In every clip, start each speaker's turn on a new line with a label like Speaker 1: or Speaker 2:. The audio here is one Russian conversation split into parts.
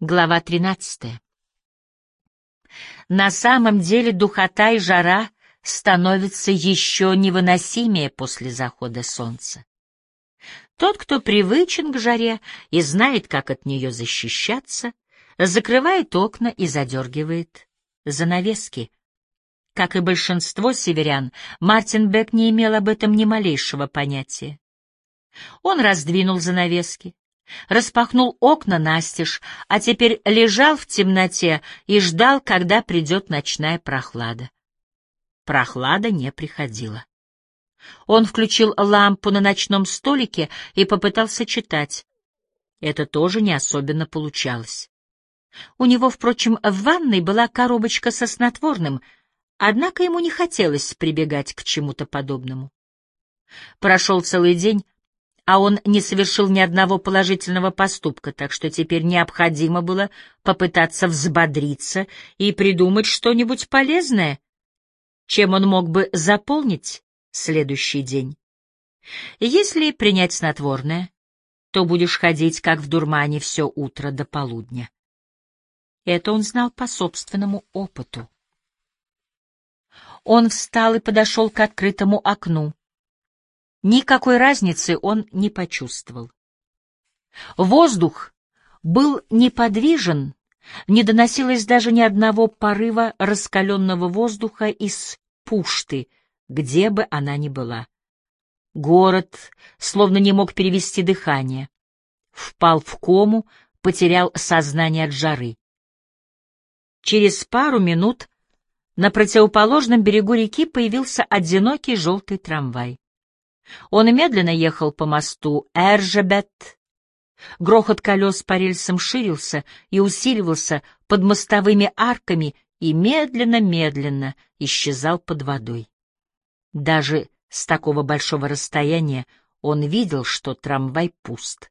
Speaker 1: Глава 13. На самом деле духота и жара становятся еще невыносимее после захода солнца. Тот, кто привычен к жаре и знает, как от нее защищаться, закрывает окна и задергивает занавески. Как и большинство северян, Мартин Бек не имел об этом ни малейшего понятия. Он раздвинул занавески, распахнул окна настежь, а теперь лежал в темноте и ждал, когда придет ночная прохлада. Прохлада не приходила. Он включил лампу на ночном столике и попытался читать. Это тоже не особенно получалось. У него, впрочем, в ванной была коробочка со снотворным, однако ему не хотелось прибегать к чему-то подобному. Прошел целый день, а он не совершил ни одного положительного поступка, так что теперь необходимо было попытаться взбодриться и придумать что-нибудь полезное, чем он мог бы заполнить следующий день. Если принять снотворное, то будешь ходить как в дурмане все утро до полудня. Это он знал по собственному опыту. Он встал и подошел к открытому окну. Никакой разницы он не почувствовал. Воздух был неподвижен, не доносилось даже ни одного порыва раскаленного воздуха из пушты, где бы она ни была. Город словно не мог перевести дыхание, впал в кому, потерял сознание от жары. Через пару минут на противоположном берегу реки появился одинокий желтый трамвай. Он медленно ехал по мосту Эржебет. Грохот колес по рельсам ширился и усиливался под мостовыми арками и медленно-медленно исчезал под водой. Даже с такого большого расстояния он видел, что трамвай пуст.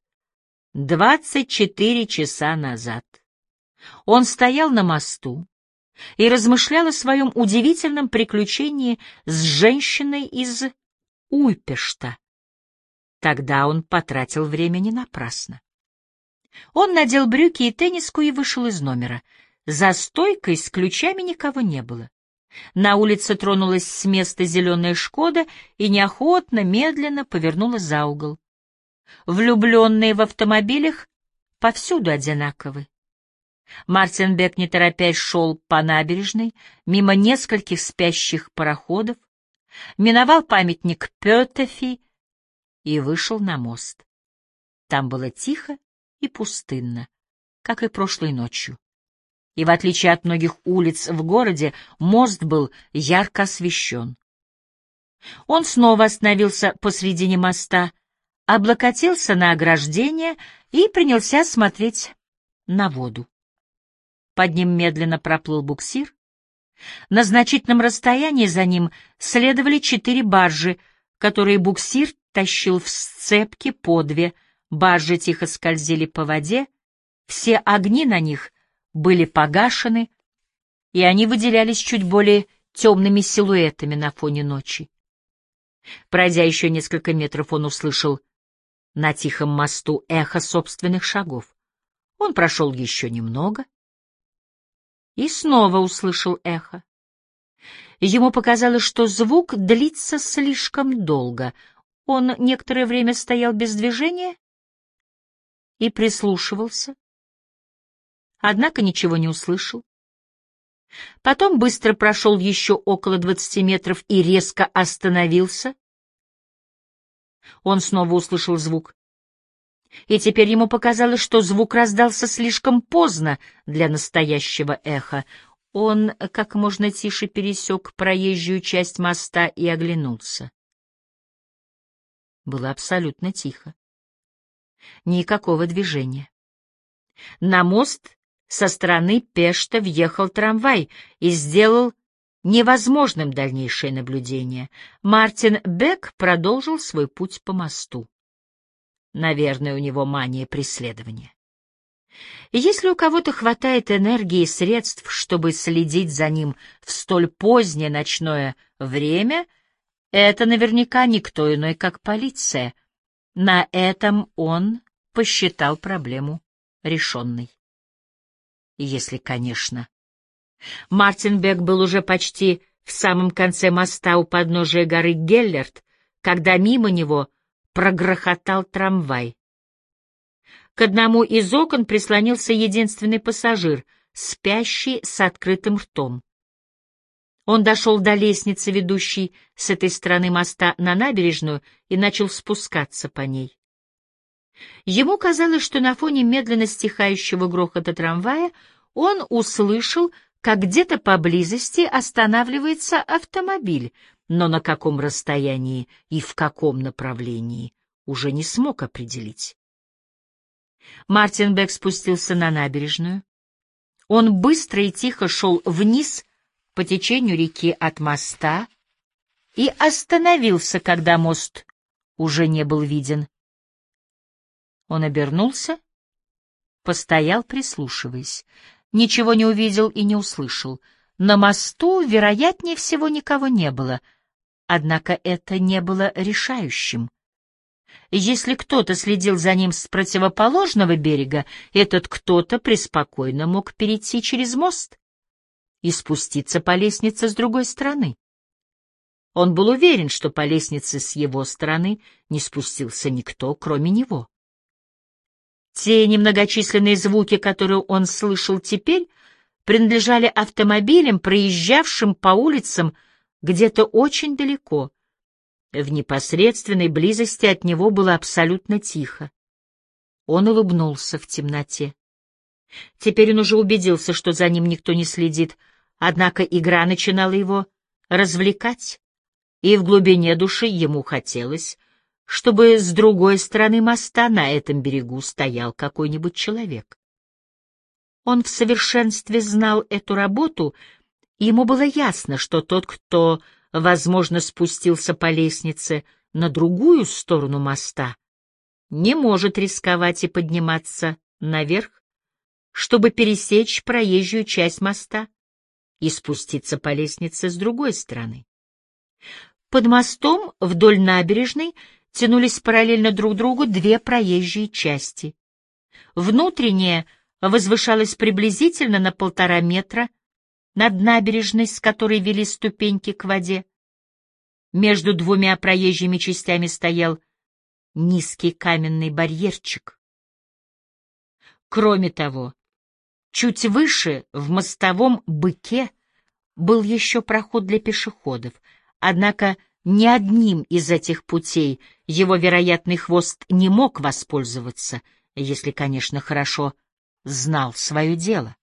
Speaker 1: 24 часа назад он стоял на мосту и размышлял о своем удивительном приключении с женщиной из Ульпешта. Тогда он потратил время не напрасно. Он надел брюки и тенниску и вышел из номера. За стойкой с ключами никого не было. На улице тронулась с места зеленая «Шкода» и неохотно, медленно повернула за угол. Влюбленные в автомобилях повсюду одинаковы. Мартин Бек, не торопясь, шел по набережной, мимо нескольких спящих пароходов, миновал памятник Пётефи и вышел на мост. Там было тихо и пустынно, как и прошлой ночью. И в отличие от многих улиц в городе, мост был ярко освещен. Он снова остановился посредине моста, облокотился на ограждение и принялся смотреть на воду. Под ним медленно проплыл буксир. На значительном расстоянии за ним следовали 4 баржи, которые буксир тащил в сцепке по 2. Баржи тихо скользили по воде, все огни на них были погашены, и они выделялись чуть более темными силуэтами на фоне ночи. Пройдя еще несколько метров, он услышал на тихом мосту эхо собственных шагов. Он прошел еще немного и снова услышал эхо. Ему показалось, что звук длится слишком долго. Он некоторое время стоял без движения и прислушивался, однако ничего не услышал. Потом быстро прошел еще около 20 метров и резко остановился. Он снова услышал звук. И теперь ему показалось, что звук раздался слишком поздно для настоящего эха. Он как можно тише пересек проезжую часть моста и оглянулся. Было абсолютно тихо. Никакого движения. На мост со стороны Пешта въехал трамвай и сделал невозможным дальнейшее наблюдение. Мартин Бек продолжил свой путь по мосту. Наверное, у него мания преследования. И если у кого-то хватает энергии и средств, чтобы следить за ним в столь позднее ночное время, это наверняка никто иной, как полиция. На этом он посчитал проблему решенной. если, конечно. Мартин Бек был уже почти в самом конце моста у подножия горы Геллерт, когда мимо него прогрохотал трамвай. К одному из окон прислонился единственный пассажир, спящий с открытым ртом. Он дошел до лестницы, ведущей с этой стороны моста на набережную, и начал спускаться по ней. Ему казалось, что на фоне медленно стихающего грохота трамвая он услышал, как где-то поблизости останавливается автомобиль, но на каком расстоянии и в каком направлении уже не смог определить. Мартин Бек спустился на набережную. Он быстро и тихо шел вниз по течению реки от моста и остановился, когда мост уже не был виден. Он обернулся, постоял, прислушиваясь. Ничего не увидел и не услышал. На мосту, вероятнее всего, никого не было. Однако это не было решающим. Если кто-то следил за ним с противоположного берега, этот кто-то преспокойно мог перейти через мост и спуститься по лестнице с другой стороны. Он был уверен, что по лестнице с его стороны не спустился никто, кроме него. Те немногочисленные звуки, которые он слышал теперь, принадлежали автомобилям, проезжавшим по улицам где-то очень далеко. В непосредственной близости от него было абсолютно тихо. Он улыбнулся в темноте. Теперь он уже убедился, что за ним никто не следит, однако игра начинала его развлекать, и в глубине души ему хотелось, чтобы с другой стороны моста на этом берегу стоял какой-нибудь человек. Он в совершенстве знал эту работу, и ему было ясно, что тот, кто, возможно, спустился по лестнице на другую сторону моста, не может рисковать и подниматься наверх, чтобы пересечь проезжую часть моста и спуститься по лестнице с другой стороны. Под мостом вдоль набережной тянулись параллельно друг другу две проезжие части. Внутренняя возвышалась приблизительно на 1,5 метра над набережной, с которой вели ступеньки к воде. Между двумя проезжими частями стоял низкий каменный барьерчик. Кроме того, чуть выше, в мостовом быке, был еще проход для пешеходов, однако ни одним из этих путей его вероятный хвост не мог воспользоваться, если, конечно, хорошо знал свое дело.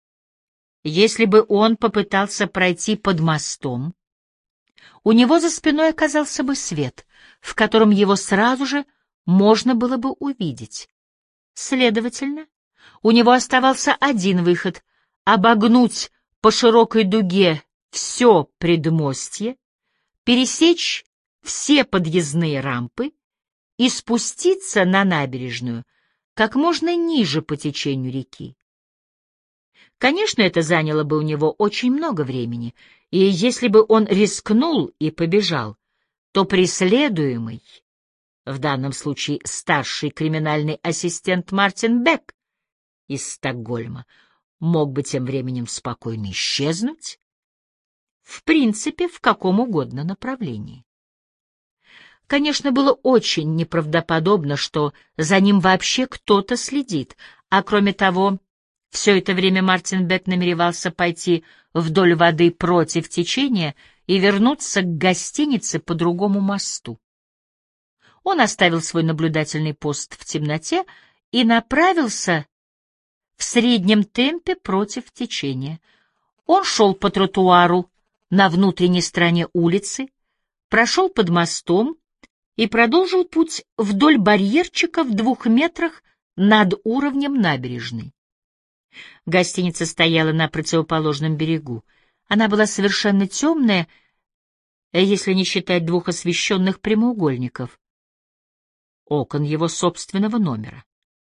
Speaker 1: Если бы он попытался пройти под мостом, у него за спиной оказался бы свет, в котором его сразу же можно было бы увидеть. Следовательно, у него оставался один выход — обогнуть по широкой дуге все предмостье, пересечь все подъездные рампы и спуститься на набережную как можно ниже по течению реки. Конечно, это заняло бы у него очень много времени, и если бы он рискнул и побежал, то преследуемый, в данном случае старший криминальный ассистент Мартин Бек из Стокгольма, мог бы тем временем спокойно исчезнуть, в принципе, в каком угодно направлении. Конечно, было очень неправдоподобно, что за ним вообще кто-то следит, а кроме того, все это время Мартин Бек намеревался пойти вдоль воды против течения и вернуться к гостинице по другому мосту. Он оставил свой наблюдательный пост в темноте и направился в среднем темпе против течения. Он шел по тротуару на внутренней стороне улицы, прошел под мостом и продолжил путь вдоль барьерчика в 2 метрах над уровнем набережной. Гостиница стояла на противоположном берегу. Она была совершенно темная, если не считать 2 освещенных прямоугольников — окон его собственного номера.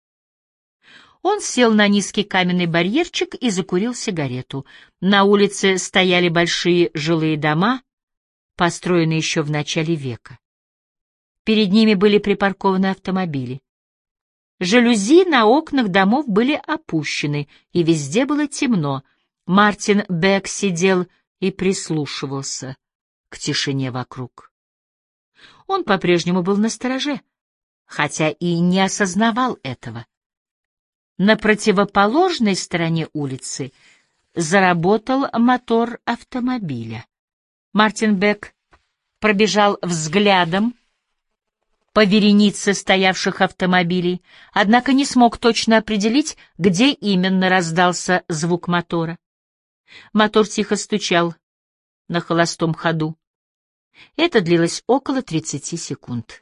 Speaker 1: Он сел на низкий каменный барьерчик и закурил сигарету. На улице стояли большие жилые дома, построенные еще в начале века. Перед ними были припаркованы автомобили. Жалюзи на окнах домов были опущены, и везде было темно. Мартин Бек сидел и прислушивался к тишине вокруг. Он по-прежнему был настороже, хотя и не осознавал этого. На противоположной стороне улицы заработал мотор автомобиля. Мартин Бек пробежал взглядом по веренице стоявших автомобилей, однако не смог точно определить, где именно раздался звук мотора. Мотор тихо стучал на холостом ходу. Это длилось около 30 секунд.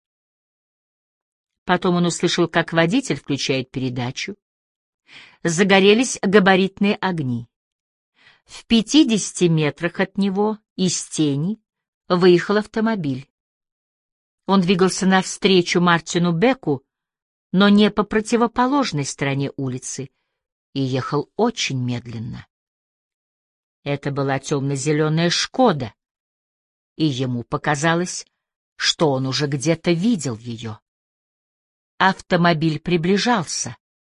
Speaker 1: Потом он услышал, как водитель включает передачу. Загорелись габаритные огни. В 50 метрах от него из тени выехал автомобиль. Он двигался навстречу Мартину Беку, но не по противоположной стороне улицы, и ехал очень медленно. Это была темно-зеленая «Шкода», и ему показалось, что он уже где-то видел ее. Автомобиль приближался.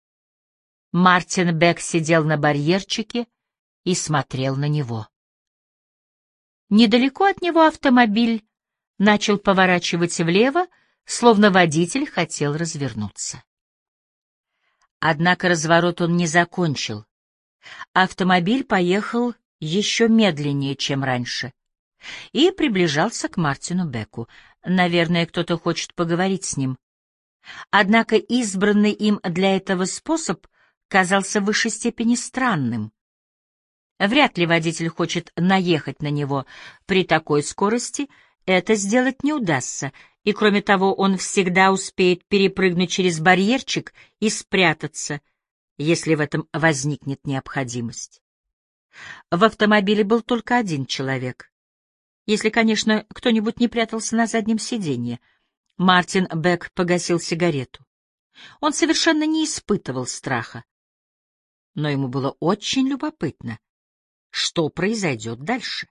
Speaker 1: Мартин Бек сидел на барьерчике и смотрел на него. Недалеко от него автомобиль начал поворачивать влево, словно водитель хотел развернуться. Однако разворот он не закончил. Автомобиль поехал еще медленнее, чем раньше, и приближался к Мартину Беку. Наверное, кто-то хочет поговорить с ним. Однако избранный им для этого способ казался в высшей степени странным. Вряд ли водитель хочет наехать на него. При такой скорости это сделать не удастся, и, кроме того, он всегда успеет перепрыгнуть через барьерчик и спрятаться, если в этом возникнет необходимость. В автомобиле был только один человек, если, конечно, кто-нибудь не прятался на заднем сиденье. Мартин Бек погасил сигарету. Он совершенно не испытывал страха, но ему было очень любопытно, что произойдет дальше.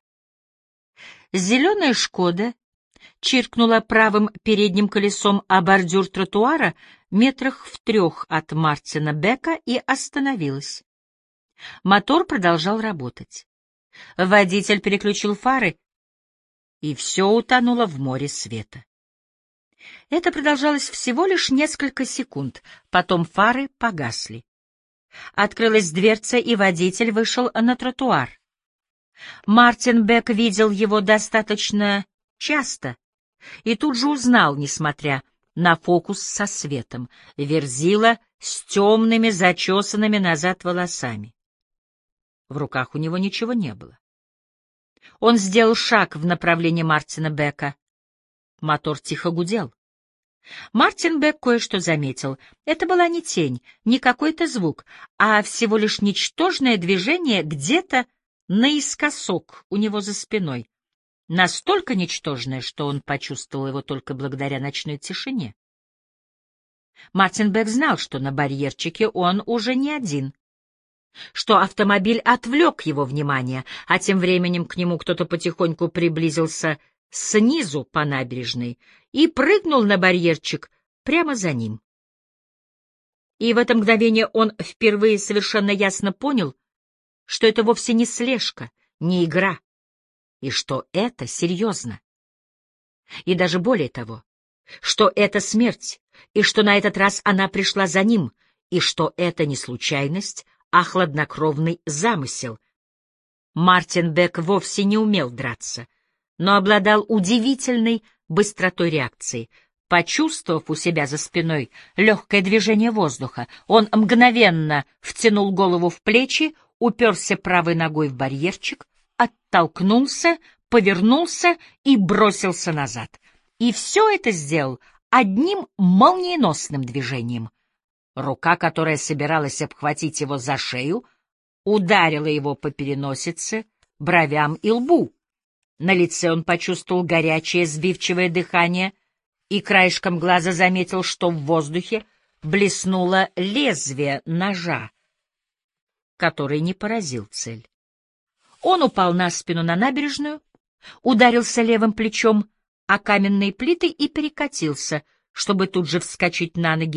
Speaker 1: Зеленая «Шкода» чиркнула правым передним колесом о бордюр тротуара метрах в 3 от Мартина Бека и остановилась. Мотор продолжал работать. Водитель переключил фары, и все утонуло в море света. Это продолжалось всего лишь несколько секунд, потом фары погасли. Открылась дверца, и водитель вышел на тротуар. Мартин Бек видел его достаточно часто и тут же узнал, несмотря на фокус со светом, Верзила с темными, зачесанными назад волосами. В руках у него ничего не было. Он сделал шаг в направлении Мартина Бека. Мотор тихо гудел. Мартин Бек кое-что заметил. Это была не тень, не какой-то звук, а всего лишь ничтожное движение где-то наискосок у него за спиной. Настолько ничтожное, что он почувствовал его только благодаря ночной тишине. Мартин Бек знал, что на барьерчике он уже не один, что автомобиль отвлек его внимание, а тем временем к нему кто-то потихоньку приблизился снизу по набережной и прыгнул на барьерчик прямо за ним. И в это мгновение он впервые совершенно ясно понял, что это вовсе не слежка, не игра, и что это серьезно. И даже более того, что это смерть, и что на этот раз она пришла за ним, и что это не случайность, а хладнокровный замысел. Мартин Бек вовсе не умел драться, но обладал удивительной быстротой реакции. Почувствовав у себя за спиной легкое движение воздуха, он мгновенно втянул голову в плечи, уперся правой ногой в барьерчик, оттолкнулся, повернулся и бросился назад. И все это сделал одним молниеносным движением. Рука, которая собиралась обхватить его за шею, ударила его по переносице, бровям и лбу. На лице он почувствовал горячее, сбивчивое дыхание и краешком глаза заметил, что в воздухе блеснуло лезвие ножа, который не поразил цель. Он упал на спину на набережную, ударился левым плечом о каменные плиты и перекатился, чтобы тут же вскочить на ноги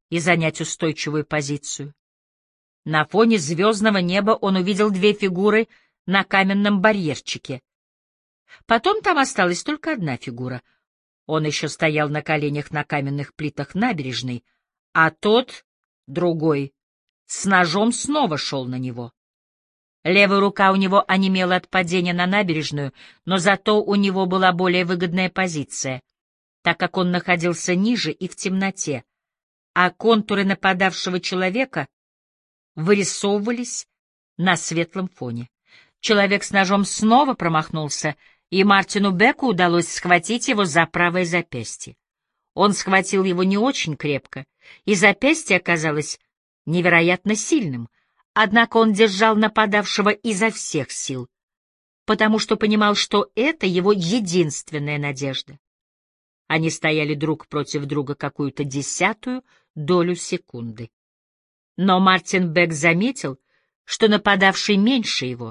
Speaker 1: и занять устойчивую позицию. На фоне звездного неба он увидел две фигуры на каменном барьерчике. Потом там осталась только одна фигура. Он еще стоял на коленях на каменных плитах набережной, а тот, другой, с ножом снова шел на него. Левая рука у него онемела от падения на набережную, но зато у него была более выгодная позиция, так как он находился ниже и в темноте, а контуры нападавшего человека вырисовывались на светлом фоне. Человек с ножом снова промахнулся, и Мартину Беку удалось схватить его за правое запястье. Он схватил его не очень крепко, и запястье оказалось невероятно сильным, однако он держал нападавшего изо всех сил, потому что понимал, что это его единственная надежда. Они стояли друг против друга какую-то 10-ую долю секунды. Но Мартин Бек заметил, что нападавший меньше его,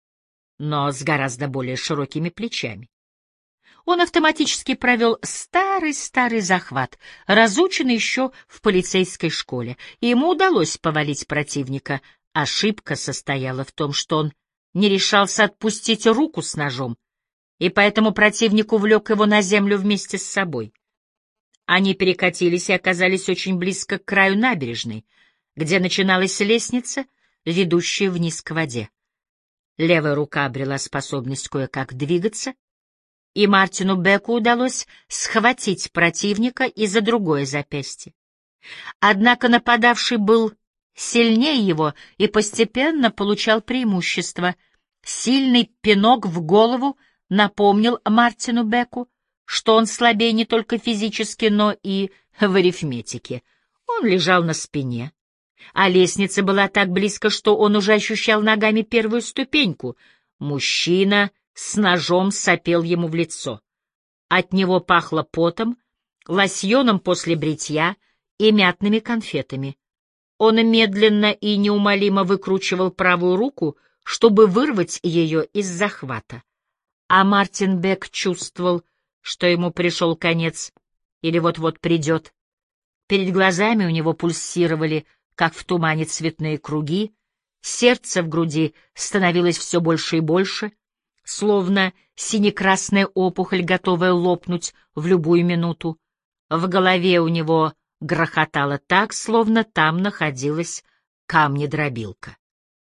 Speaker 1: но с гораздо более широкими плечами. Он автоматически провел старый захват, разученный еще в полицейской школе, и ему удалось повалить противника. Ошибка состояла в том, что он не решался отпустить руку с ножом, и поэтому противник увлек его на землю вместе с собой. Они перекатились и оказались очень близко к краю набережной, где начиналась лестница, ведущая вниз к воде. Левая рука обрела способность кое-как двигаться, и Мартину Беку удалось схватить противника и за другое запястье. Однако нападавший был сильнее его и постепенно получал преимущество. Сильный пинок в голову напомнил Мартину Беку, что он слабее не только физически, но и в арифметике. Он лежал на спине, а лестница была так близко, что он уже ощущал ногами первую ступеньку. Мужчина с ножом сопел ему в лицо. От него пахло потом, лосьоном после бритья и мятными конфетами. Он медленно и неумолимо выкручивал правую руку, чтобы вырвать ее из захвата. А Мартин Бек чувствовал, что ему пришел конец или вот-вот придет. Перед глазами у него пульсировали, как в тумане, цветные круги, сердце в груди становилось все больше и больше, словно синекрасная опухоль, готовая лопнуть в любую минуту. В голове у него грохотало так, словно там находилась камнедробилка.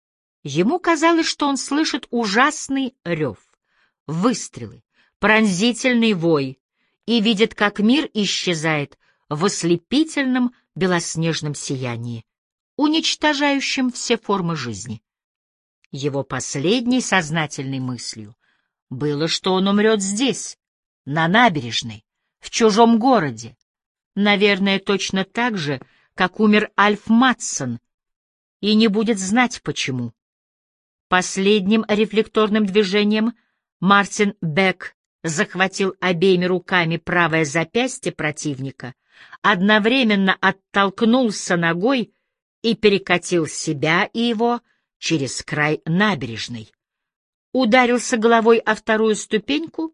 Speaker 1: Ему казалось, что он слышит ужасный рев, выстрелы, пронзительный вой и видит, как мир исчезает в ослепительном белоснежном сиянии, уничтожающем все формы жизни. Его последней сознательной мыслью было, что он умрет здесь, на набережной, в чужом городе, наверное, точно так же, как умер Альф Матсон, и не будет знать почему. Последним рефлекторным движением Мартин Бек захватил обеими руками правое запястье противника, одновременно оттолкнулся ногой и перекатил себя и его через край набережной, ударился головой о вторую ступеньку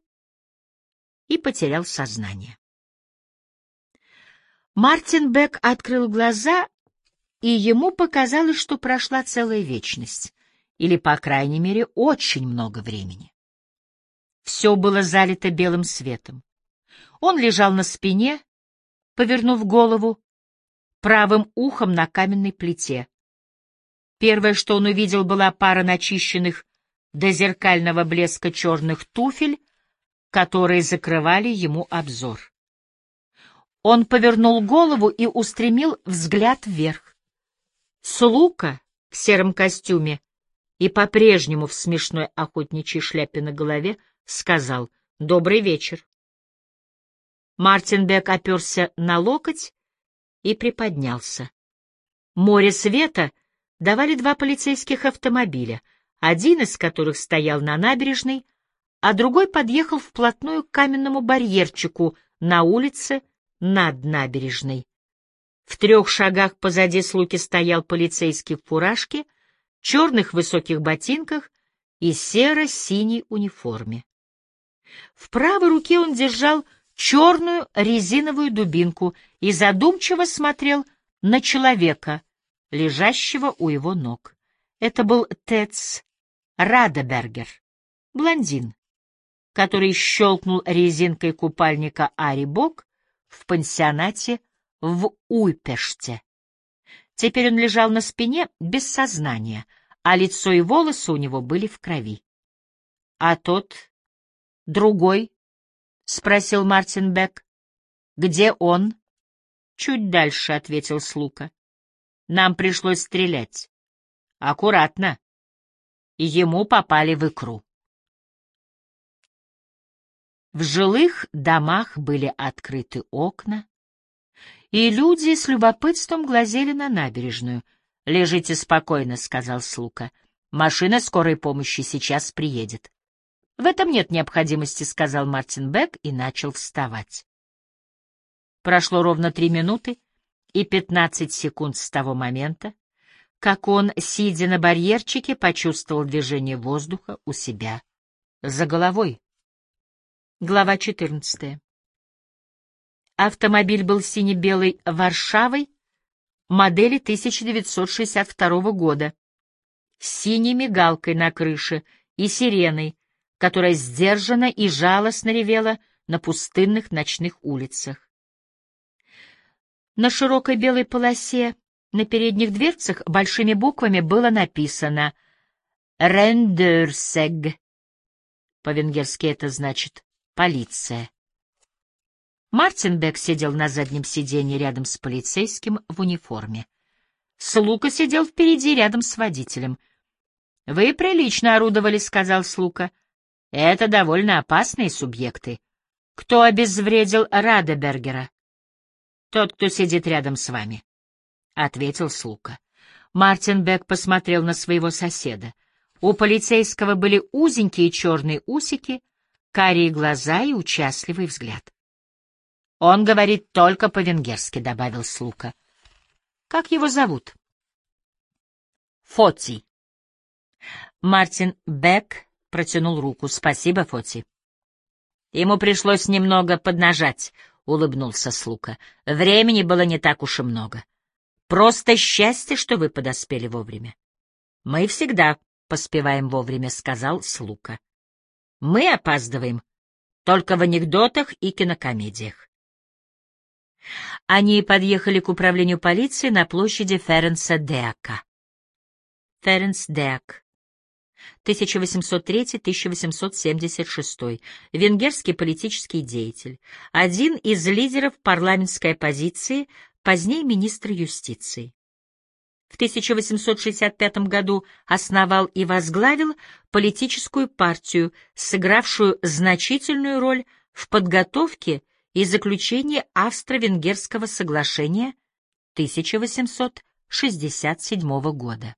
Speaker 1: и потерял сознание. Мартин Бек открыл глаза, и ему показалось, что прошла целая вечность, или, по крайней мере, очень много времени. Все было залито белым светом. Он лежал на спине, повернув голову, правым ухом на каменной плите. Первое, что он увидел, была пара начищенных до зеркального блеска черных туфель, которые закрывали ему обзор. Он повернул голову и устремил взгляд вверх. Слука в сером костюме и по-прежнему в смешной охотничьей шляпе на голове сказал «Добрый вечер». Мартин Бек оперся на локоть и приподнялся. Море света давали два полицейских автомобиля, один из которых стоял на набережной, а другой подъехал вплотную к каменному барьерчику на улице над набережной. В 3 шагах позади Слуки стоял полицейский в фуражке, черных высоких ботинках и серо-синей униформе. В правой руке он держал черную резиновую дубинку и задумчиво смотрел на человека, лежащего у его ног. Это был Тец Радебергер, блондин, который щелкнул резинкой купальника Ари Бок в пансионате в Уйпеште. Теперь он лежал на спине без сознания, а лицо и волосы у него были в крови. — А тот, другой? — спросил Мартин Бек. — Где он? — Чуть дальше, — ответил Слука. — Нам пришлось стрелять. — Аккуратно. Ему попали в икру. В жилых домах были открыты окна, и люди с любопытством глазели на набережную. — Лежите спокойно, — сказал Слука. — Машина скорой помощи сейчас приедет. — В этом нет необходимости, — сказал Мартин Бек и начал вставать. Прошло ровно 3 минуты и 15 секунд с того момента, как он, сидя на барьерчике, почувствовал движение воздуха у себя за головой. Глава 14. Автомобиль был сине-белой Варшавой модели 1962 года, с синей мигалкой на крыше и сиреной, которая сдержанно и жалостно ревела на пустынных ночных улицах. На широкой белой полосе на передних дверцах большими буквами было написано «Рендерсег». По-венгерски это значит «полиция». Мартин Бек сидел на заднем сиденье рядом с полицейским в униформе. Слука сидел впереди рядом с водителем. — Вы прилично орудовали, — сказал Слука. — Это довольно опасные субъекты. Кто обезвредил Радебергера? — Тот, кто сидит рядом с вами, — ответил Слука. Мартин Бек посмотрел на своего соседа. У полицейского были узенькие черные усики, карие глаза и участливый взгляд. — Он говорит только по-венгерски, — добавил Слука. — Как его зовут? — Фоти. Мартин Бек протянул руку. — Спасибо, Фоти. — Ему пришлось немного поднажать, — улыбнулся Слука. — Времени было не так уж и много. Просто счастье, что вы подоспели вовремя. — Мы всегда поспеваем вовремя, — сказал Слука. — Мы опаздываем только в анекдотах и кинокомедиях. Они подъехали к управлению полиции на площади Ференца Деака. Ференц Деак, 1803-1876, венгерский политический деятель, один из лидеров парламентской оппозиции, позднее министр юстиции. В 1865 году основал и возглавил политическую партию, сыгравшую значительную роль в подготовке и заключении Австро-Венгерского соглашения 1867 года.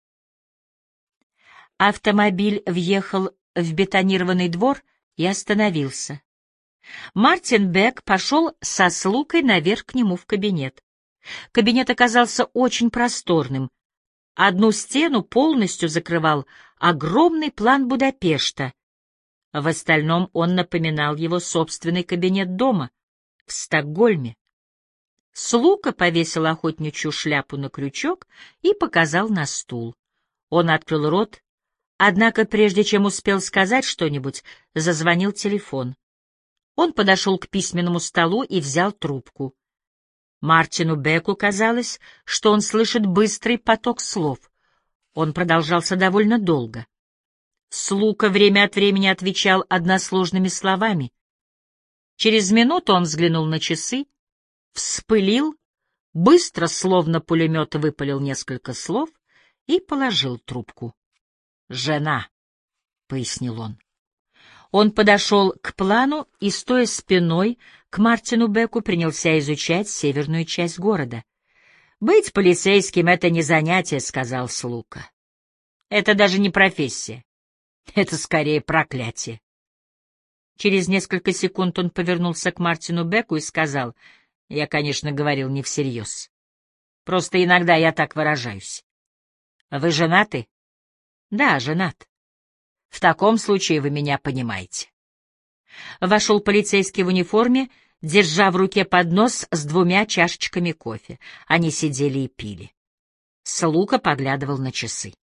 Speaker 1: Автомобиль въехал в бетонированный двор и остановился. Мартин Бек пошел со Слукой наверх к нему в кабинет. Кабинет оказался очень просторным. Одну стену полностью закрывал огромный план Будапешта. В остальном он напоминал его собственный кабинет дома в Стокгольме. Слука повесил охотничью шляпу на крючок и показал на стул. Он открыл рот, однако прежде чем успел сказать что-нибудь, зазвонил телефон. Он подошел к письменному столу и взял трубку. Мартину Беку казалось, что он слышит быстрый поток слов. Он продолжался довольно долго. Слука время от времени отвечал односложными словами. Через минуту он взглянул на часы, вспылил, быстро, словно пулемет, выпалил несколько слов и положил трубку. «Жена», — пояснил он. Он подошел к плану и, стоя спиной к Мартину Беку, принялся изучать северную часть города. «Быть полицейским — это не занятие», — сказал Слука. «Это даже не профессия. Это скорее проклятие». Через несколько секунд он повернулся к Мартину Беку и сказал: «Я, конечно, говорил не всерьез. Просто иногда я так выражаюсь. Вы женаты?» «Да, женат. В таком случае вы меня понимаете». Вошел полицейский в униформе держа в руке поднос с 2 чашечками кофе. Они сидели и пили. Слука поглядывал на часы.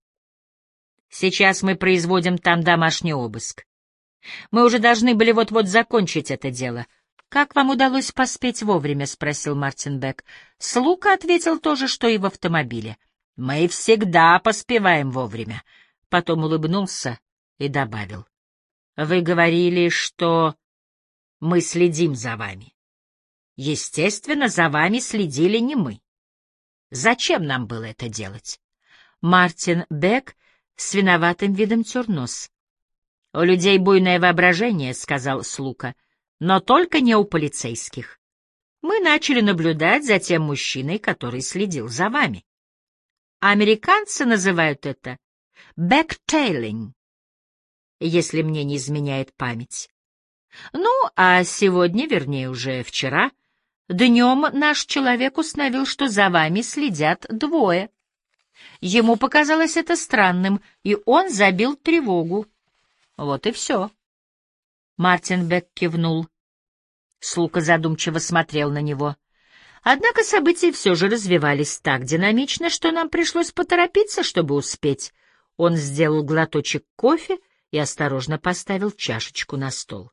Speaker 1: «Сейчас мы производим там домашний обыск. Мы уже должны были вот-вот закончить это дело. Как вам удалось поспеть вовремя?» — спросил Мартин Бек. Слука ответил то же, что и в автомобиле. «Мы всегда поспеваем вовремя». Потом улыбнулся и добавил. «Вы говорили, что мы следим за вами. Естественно, за вами следили не мы. Зачем нам было это делать?» Мартин Бек с виноватым видом тер нос. «У людей буйное воображение», — сказал Слука, — «но только не у полицейских. Мы начали наблюдать за тем мужчиной, который следил за вами. Американцы называют это бэктейлинг, если мне не изменяет память. Ну, а сегодня, вернее, уже вчера, днем наш человек установил, что за вами следят 2. Ему показалось это странным, и он забил тревогу. Вот и все». Мартин Бек кивнул. Слука задумчиво смотрел на него. «Однако события все же развивались так динамично, что нам пришлось поторопиться, чтобы успеть». Он сделал глоточек кофе и осторожно поставил чашечку на стол.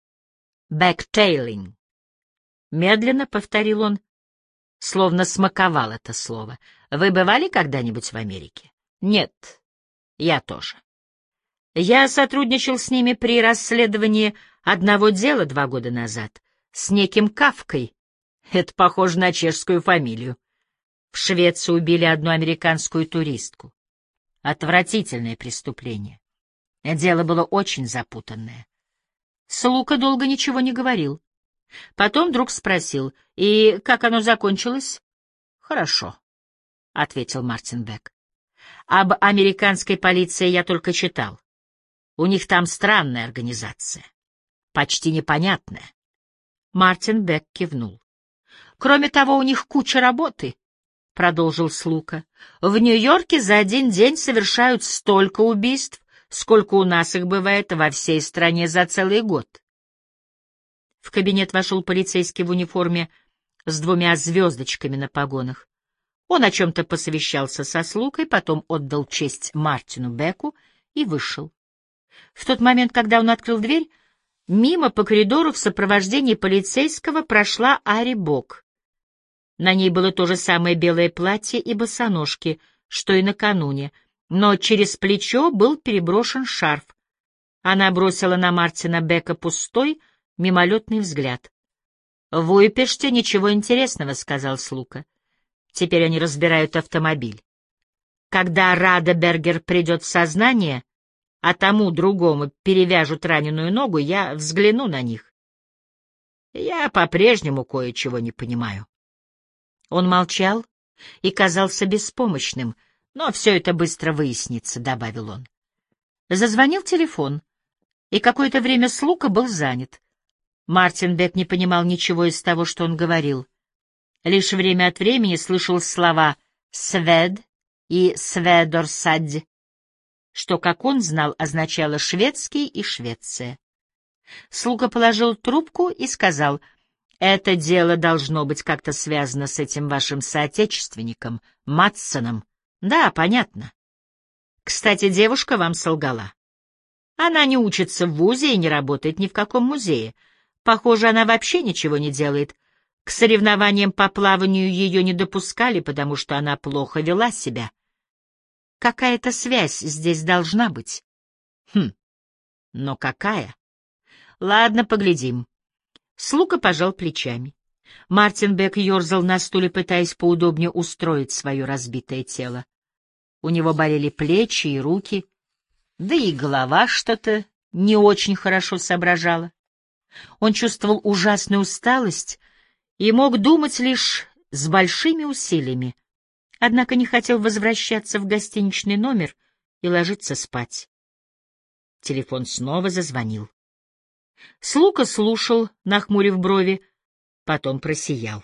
Speaker 1: «Бэктейлинг», — медленно повторил он, словно смаковал это слово. «Вы бывали когда-нибудь в Америке?» «Нет, я тоже. Я сотрудничал с ними при расследовании одного дела 2 года назад, с неким Кафкой. Это похоже на чешскую фамилию. В Швеции убили одну американскую туристку. Отвратительное преступление. Дело было очень запутанное». Слука долго ничего не говорил. Потом вдруг спросил: «И как оно закончилось?» «Хорошо», — ответил Мартин Бек. «Об американской полиции я только читал. У них там странная организация, почти непонятная». Мартин Бек кивнул. «Кроме того, у них куча работы», — продолжил Слука. «В Нью-Йорке за один день совершают столько убийств, сколько у нас их бывает во всей стране за целый год». В кабинет вошел полицейский в униформе с 2 звездочками на погонах. Он о чем-то посовещался со Слукой, потом отдал честь Мартину Беку и вышел. В тот момент, когда он открыл дверь, мимо по коридору в сопровождении полицейского прошла Ари Бок. На ней было то же самое белое платье и босоножки, что и накануне, но через плечо был переброшен шарф. Она бросила на Мартина Бека пустой, мимолетный взгляд. «В Уипеште ничего интересного», — сказал Слука. «Теперь они разбирают автомобиль. Когда Радебергер придет в сознание, а тому другому перевяжут раненую ногу, я взгляну на них. Я по-прежнему кое-чего не понимаю». Он молчал и казался беспомощным, «но все это быстро выяснится», — добавил он. Зазвонил телефон, и какое-то время Слука был занят. Мартин Бек не понимал ничего из того, что он говорил. Лишь время от времени слышал слова «свед» и «сведорсадь», что, как он знал, означало «шведский» и «Швеция». Слука положил трубку и сказал: «Это дело должно быть как-то связано с этим вашим соотечественником, Матсоном». «Да, понятно. Кстати, девушка вам солгала. Она не учится в вузе и не работает ни в каком музее. Похоже, она вообще ничего не делает. К соревнованиям по плаванию ее не допускали, потому что она плохо вела себя. Какая-то связь здесь должна быть». Но какая? Ладно, поглядим. Слука пожал плечами. Мартин Бек ерзал на стуле, пытаясь поудобнее устроить свое разбитое тело. У него болели плечи и руки, да и голова что-то не очень хорошо соображала. Он чувствовал ужасную усталость и мог думать лишь с большими усилиями, однако не хотел возвращаться в гостиничный номер и ложиться спать. Телефон снова зазвонил. Слука слушал, нахмурив брови, потом просиял.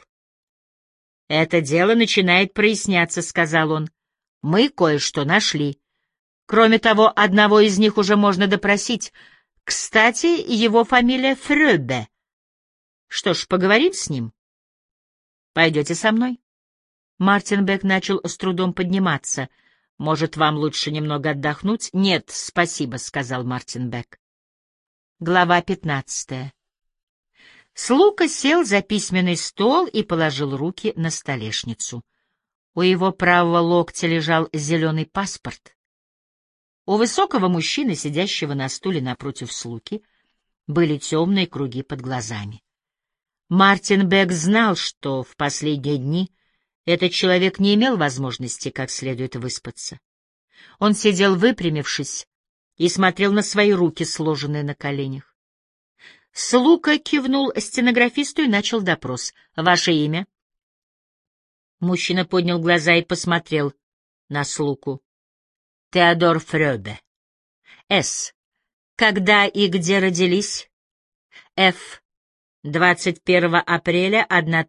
Speaker 1: «Это дело начинает проясняться», — сказал он. «Мы кое-что нашли. Кроме того, одного из них уже можно допросить. Кстати, его фамилия Фрёбе. Что ж, поговорим с ним? Пойдете со мной? Мартин Бек начал с трудом подниматься. Может, вам лучше немного отдохнуть? Нет, спасибо, сказал Мартин Бек. Глава 15. Слука сел за письменный стол и положил руки на столешницу. У его правого локтя лежал зеленый паспорт. У высокого мужчины, сидящего на стуле напротив Слуки, были темные круги под глазами. Мартин Бек знал, что в последние дни этот человек не имел возможности как следует выспаться. Он сидел выпрямившись и смотрел на свои руки, сложенные на коленях. Слука кивнул стенографисту и начал допрос. «Ваше имя?» Мужчина поднял глаза и посмотрел на Слуку. «Теодор Фрёбе». «С. Когда и где родились?» «Ф. 21 апреля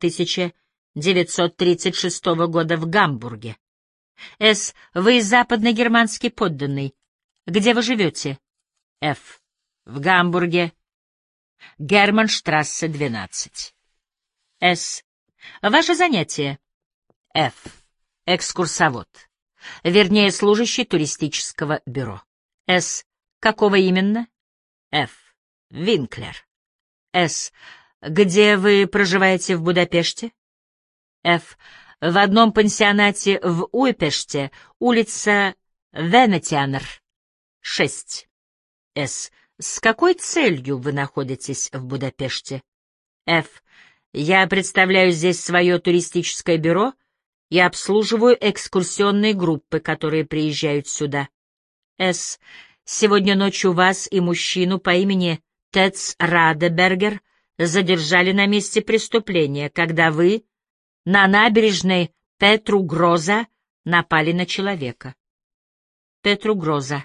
Speaker 1: 1936 года в Гамбурге». «С. Вы западногерманский подданный. Где вы живете?» «Ф. В Гамбурге. Германштрассе, 12. С. Ваше занятие? Ф. Экскурсовод. Вернее, служащий туристического бюро. С. Какого именно? Ф. Винклер. С. Где вы проживаете в Будапеште? Ф. В одном пансионате в Уйпеште, улица Венетианер, 6. С. С какой целью вы находитесь в Будапеште? Ф. Я представляю здесь свое туристическое бюро и обслуживаю экскурсионные группы, которые приезжают сюда. С. Сегодня ночью вас и мужчину по имени Тец Радебергер задержали на месте преступления, когда вы на набережной Петру Гроза напали на человека. Петру Гроза.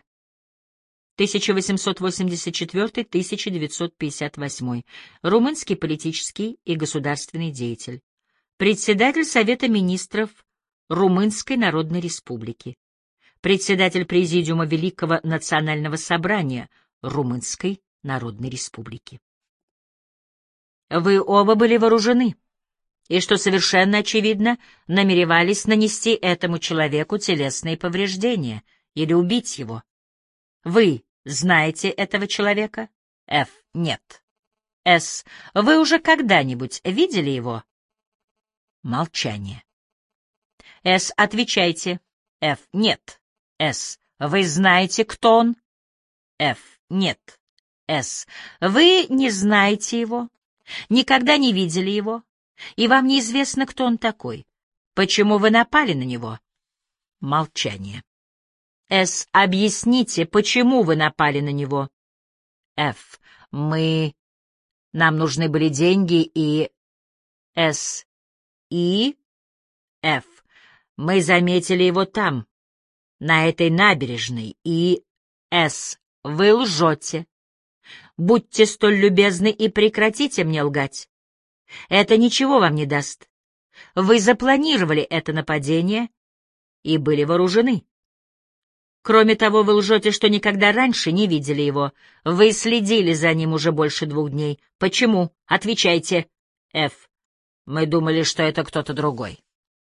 Speaker 1: 1884-1958, румынский политический и государственный деятель, председатель Совета министров Румынской Народной Республики, председатель Президиума Великого Национального собрания Румынской Народной Республики. Вы оба были вооружены, и, что совершенно очевидно, намеревались нанести этому человеку телесные повреждения или убить его. Вы знаете этого человека? Ф. Нет. С. Вы уже когда-нибудь видели его? Молчание. С. Отвечайте. Ф. Нет. С. Вы знаете, кто он? Ф. Нет. С. Вы не знаете его, никогда не видели его, и вам неизвестно, кто он такой. Почему вы напали на него? Молчание. С. Объясните, почему вы напали на него? Ф. Нам нужны были деньги и... С. И... Ф. Мы заметили его там, на этой набережной, и... С. Вы лжете. Будьте столь любезны и прекратите мне лгать. Это ничего вам не даст. Вы запланировали это нападение и были вооружены. Кроме того, вы лжете, что никогда раньше не видели его. Вы следили за ним уже больше 2 дней. Почему? Отвечайте. Ф. Мы думали, что это кто-то другой.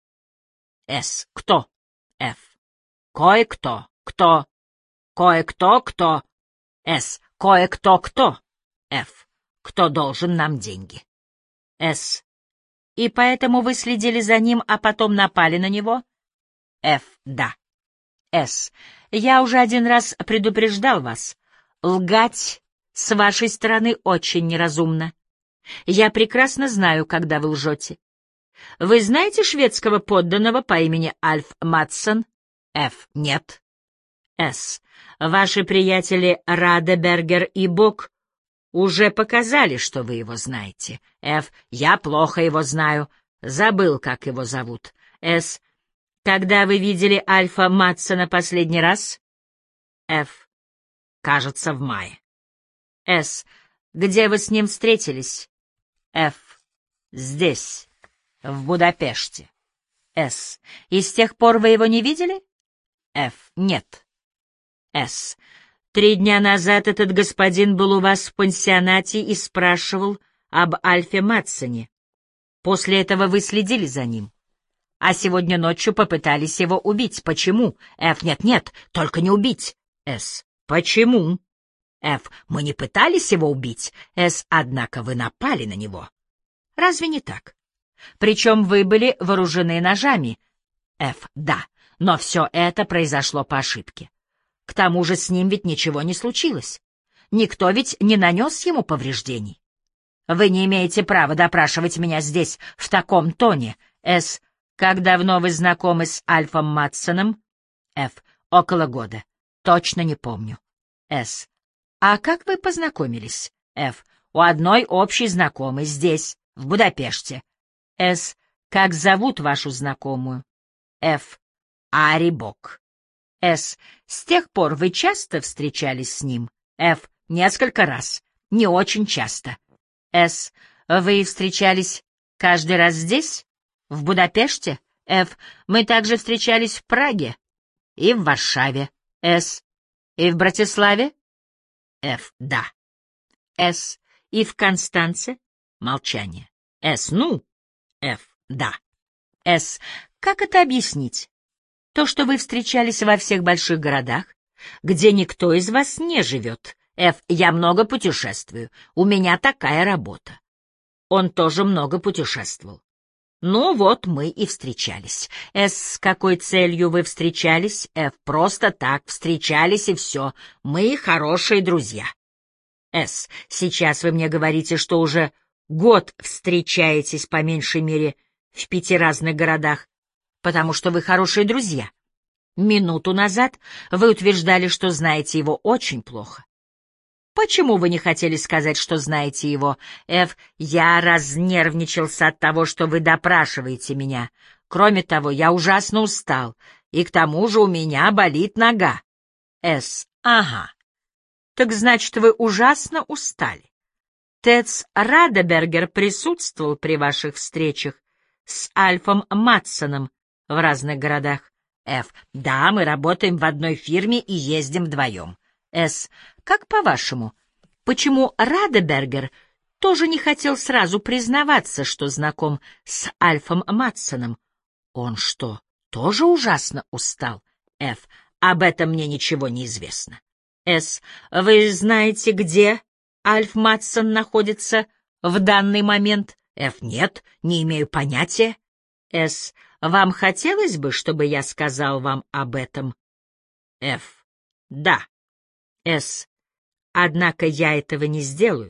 Speaker 1: С. Кто? Ф. Кое-кто. Кто? Кое-кто. Кто? С. Кое-кто. Кто? Ф. Кто должен нам деньги? С. И поэтому вы следили за ним, а потом напали на него? Ф. Да. С. Я уже 1 раз предупреждал вас. Лгать с вашей стороны очень неразумно. Я прекрасно знаю, когда вы лжете. Вы знаете шведского подданного по имени Альф Матсон? Ф. Нет. С. Ваши приятели Радебергер и Бок уже показали, что вы его знаете. Ф. Я плохо его знаю. Забыл, как его зовут. С. Когда вы видели Альфа Матсона последний раз? Ф. Кажется, в мае. С. Где вы с ним встретились? Ф. Здесь, в Будапеште. С. И с тех пор вы его не видели? Ф. Нет. С. 3 дня назад этот господин был у вас в пансионате и спрашивал об Альфе Матсоне. После этого вы следили за ним. А сегодня ночью попытались его убить. Почему? Ф. Нет, только не убить. С. Почему? Ф. Мы не пытались его убить. С. Однако вы напали на него. Разве не так? Причем вы были вооружены ножами. Ф. Да, но все это произошло по ошибке. К тому же с ним ведь ничего не случилось. Никто ведь не нанес ему повреждений. Вы не имеете права допрашивать меня здесь в таком тоне. С. Как давно вы знакомы с Альфом Матсоном? Ф. Около года. Точно не помню. С. А как вы познакомились? Ф. У одной общей знакомой здесь, в Будапеште. С. Как зовут вашу знакомую? Ф. Ари Бок. С. С тех пор вы часто встречались с ним? Ф. Несколько раз. Не очень часто. С. Вы встречались каждый раз здесь? В Будапеште? Ф. Мы также встречались в Праге и в Варшаве. С. И в Братиславе? Ф. Да. С. И в Констанце? Молчание. С. Ну? Ф. Да. С. Как это объяснить? То, что вы встречались во всех больших городах, где никто из вас не живет. Ф. Я много путешествую. У меня такая работа. Он тоже много путешествовал. Ну вот мы и встречались. С какой целью вы встречались? Ф. Просто так встречались и все. Мы хорошие друзья. С. Сейчас вы мне говорите, что уже год встречаетесь по меньшей мере в 5 разных городах, потому что вы хорошие друзья. Минуту назад вы утверждали, что знаете его очень плохо. Почему вы не хотели сказать, что знаете его? Ф. Я разнервничался от того, что вы допрашиваете меня. Кроме того, я ужасно устал, и к тому же у меня болит нога. С. Ага. Так значит, вы ужасно устали. Тец Радебергер присутствовал при ваших встречах с Альфом Матсоном в разных городах. Ф. Да, мы работаем в одной фирме и ездим вдвоем. С. Как по-вашему, почему Радебергер тоже не хотел сразу признаваться, что знаком с Альфом Матсоном? Он что, тоже ужасно устал? Ф. Об этом мне ничего не известно. С. Вы знаете, где Альф Матсон находится в данный момент? Ф. Нет, не имею понятия. С. Вам хотелось бы, чтобы я сказал вам об этом? Ф. Да. С. Однако я этого не сделаю.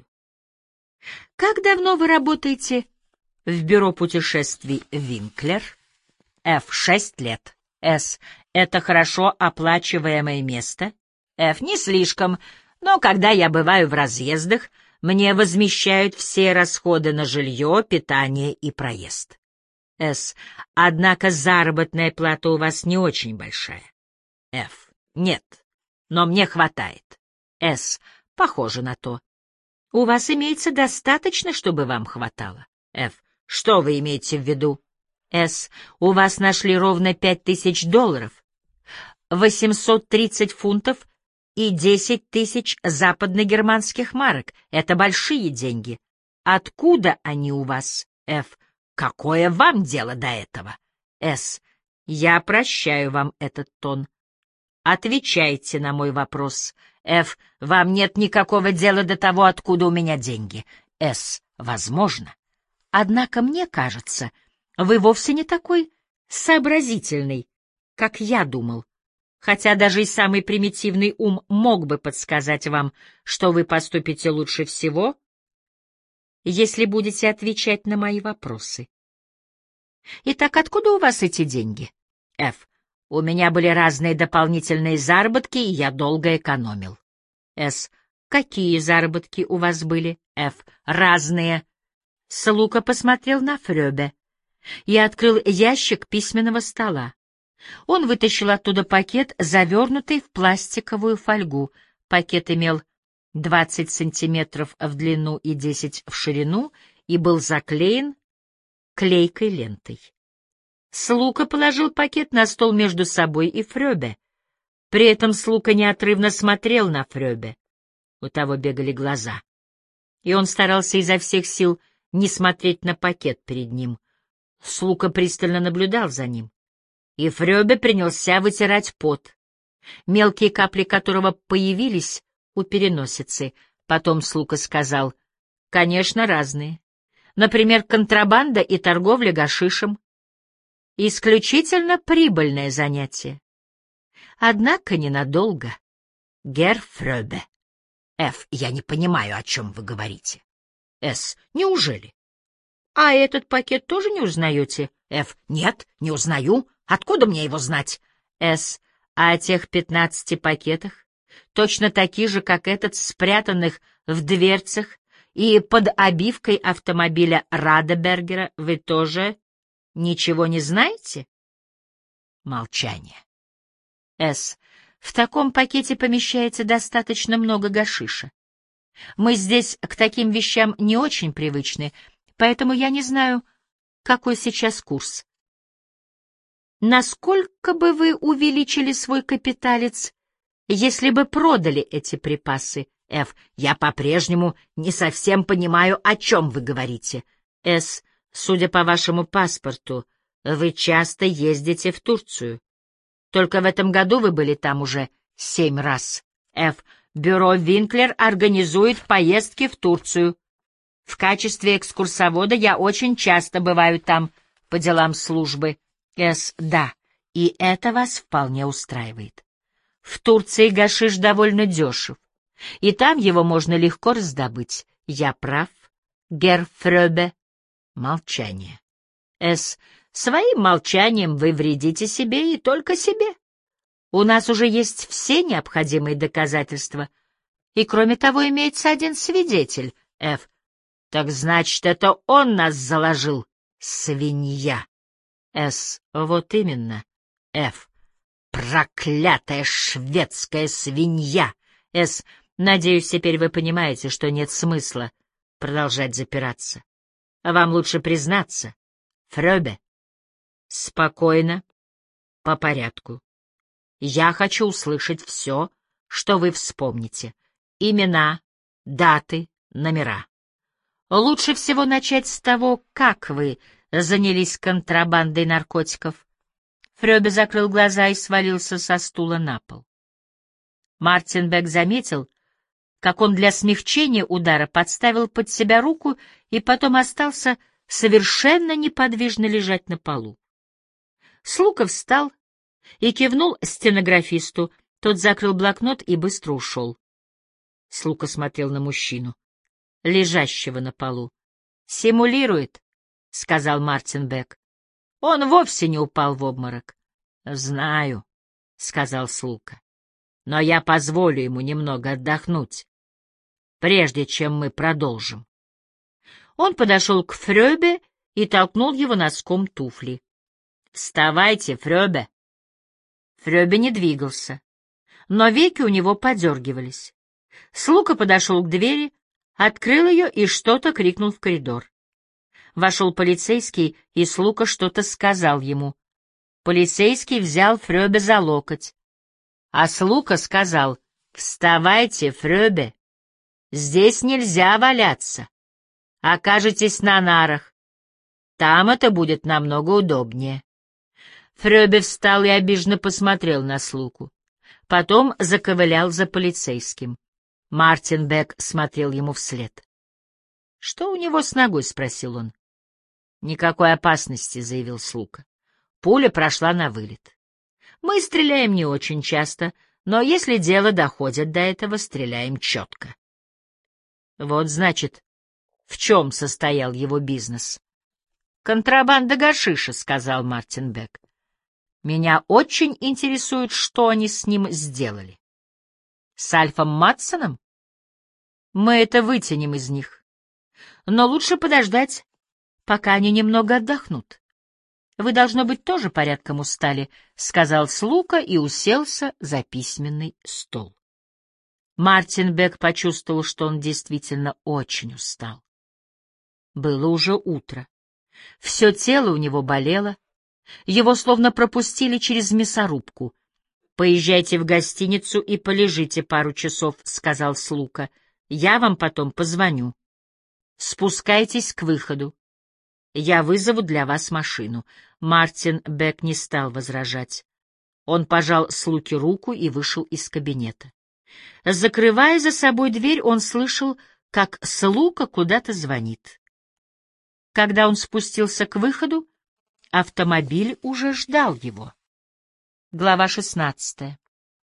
Speaker 1: Как давно вы работаете в бюро путешествий Винклер? Ф. 6 лет. С. Это хорошо оплачиваемое место? Ф. Не слишком, но когда я бываю в разъездах, мне возмещают все расходы на жилье, питание и проезд. С. Однако заработная плата у вас не очень большая. Ф. Нет, но мне хватает. С. Похоже на то. У вас имеется достаточно, чтобы вам хватало. Ф. Что вы имеете в виду? С. У вас нашли ровно $5000, 830 фунтов и 10 000 западногерманских марок. Это большие деньги. Откуда они у вас? Ф. Какое вам дело до этого? С. Я прощаю вам этот тон. Отвечайте на мой вопрос. Ф. Вам нет никакого дела до того, откуда у меня деньги. С. Возможно. Однако мне кажется, вы вовсе не такой сообразительный, как я думал. Хотя даже и самый примитивный ум мог бы подсказать вам, что вы поступите лучше всего, если будете отвечать на мои вопросы. Итак, откуда у вас эти деньги? Ф. У меня были разные дополнительные заработки, и я долго экономил. С. Какие заработки у вас были? Ф. Разные. Слука посмотрел на Фрёбе и открыл ящик письменного стола. Он вытащил оттуда пакет, завернутый в пластиковую фольгу. Пакет имел 20 сантиметров в длину и 10 в ширину и был заклеен клейкой лентой. Слука положил пакет на стол между собой и Фрёбе. При этом Слука неотрывно смотрел на Фрёбе. У того бегали глаза. и он старался изо всех сил не смотреть на пакет перед ним. Слука пристально наблюдал за ним, и Фрёбе принялся вытирать пот, мелкие капли которого появились у переносицы. Потом Слука сказал: «Конечно, разные. Например, контрабанда и торговля гашишем. Исключительно прибыльное занятие. Однако ненадолго. Герр Фрёбе». Ф. Я не понимаю, о чем вы говорите. С. Неужели? А этот пакет тоже не узнаете? Ф. Нет, не узнаю. Откуда мне его знать? С. А о тех 15 пакетах, точно такие же, как этот, спрятанных в дверцах и под обивкой автомобиля Радебергера, вы тоже ничего не знаете? Молчание. С. В таком пакете помещается достаточно много гашиша. Мы здесь к таким вещам не очень привычны, поэтому я не знаю, какой сейчас курс. Насколько бы вы увеличили свой капиталец, если бы продали эти припасы? Ф. Я по-прежнему не совсем понимаю, о чем вы говорите. С. Судя по вашему паспорту, вы часто ездите в Турцию. Только в этом году вы были там уже 7 раз. Ф. Бюро Винклер организует поездки в Турцию. В качестве экскурсовода я очень часто бываю там по делам службы. С. Да, и это вас вполне устраивает. В Турции гашиш довольно дешев, и там его можно легко раздобыть. Я прав, герр Фрёбе? Молчание. С. Своим молчанием вы вредите себе и только себе. У нас уже есть все необходимые доказательства, и, кроме того, имеется один свидетель. Ф. Так значит, это он нас заложил, свинья. С. Вот именно. Ф. Проклятая шведская свинья. С. Надеюсь, теперь вы понимаете, что нет смысла продолжать запираться. Вам лучше признаться. Фрёбе. Спокойно, по порядку. Я хочу услышать все, что вы вспомните. Имена, даты, номера. Лучше всего начать с того, как вы занялись контрабандой наркотиков. Фрёбе закрыл глаза и свалился со стула на пол. Мартин Бек заметил, как он для смягчения удара подставил под себя руку и потом остался совершенно неподвижно лежать на полу. Слука встал и кивнул стенографисту. Тот закрыл блокнот и быстро ушел. Слука смотрел на мужчину, лежащего на полу. «Симулирует», — сказал Мартин Бек. «Он вовсе не упал в обморок». «Знаю», — сказал Слука. «Но я позволю ему немного отдохнуть, прежде чем мы продолжим». Он подошел к Фрёбе и толкнул его носком туфли. «Вставайте, Фрёбе!» Фрёбе не двигался, но веки у него подергивались. Слука подошел к двери, открыл ее и что-то крикнул в коридор. Вошел полицейский, и Слука что-то сказал ему. Полицейский взял Фрёбе за локоть, а Слука сказал: «Вставайте, Фрёбе! Здесь нельзя валяться. Окажетесь на нарах. Там это будет намного удобнее». Фрёбе встал и обиженно посмотрел на Слуку. Потом заковылял за полицейским. Мартин Бек смотрел ему вслед. «Что у него с ногой?» — спросил он. «Никакой опасности», — заявил Слука. «Пуля прошла на вылет. Мы стреляем не очень часто, но если дело доходит до этого, стреляем четко». Вот, значит, в чем состоял его бизнес. «Контрабанда гашиша», — сказал Мартин Бек. «Меня очень интересует, что они с ним сделали». «С Альфом Матсоном? Мы это вытянем из них. Но лучше подождать, пока они немного отдохнут. Вы, должно быть, тоже порядком устали», — сказал Слука и уселся за письменный стол. Мартин Бек почувствовал, что он действительно очень устал. Было уже утро. Все тело у него болело. Его словно пропустили через мясорубку. «Поезжайте в гостиницу и полежите пару часов», — сказал Слука. «Я вам потом позвоню». Спускайтесь к выходу. Я вызову для вас машину. Мартин Бек не стал возражать. Он пожал Слуке руку и вышел из кабинета. Закрывая за собой дверь, он слышал, как Слука куда-то звонит. Когда он спустился к выходу, автомобиль уже ждал его. Глава 16.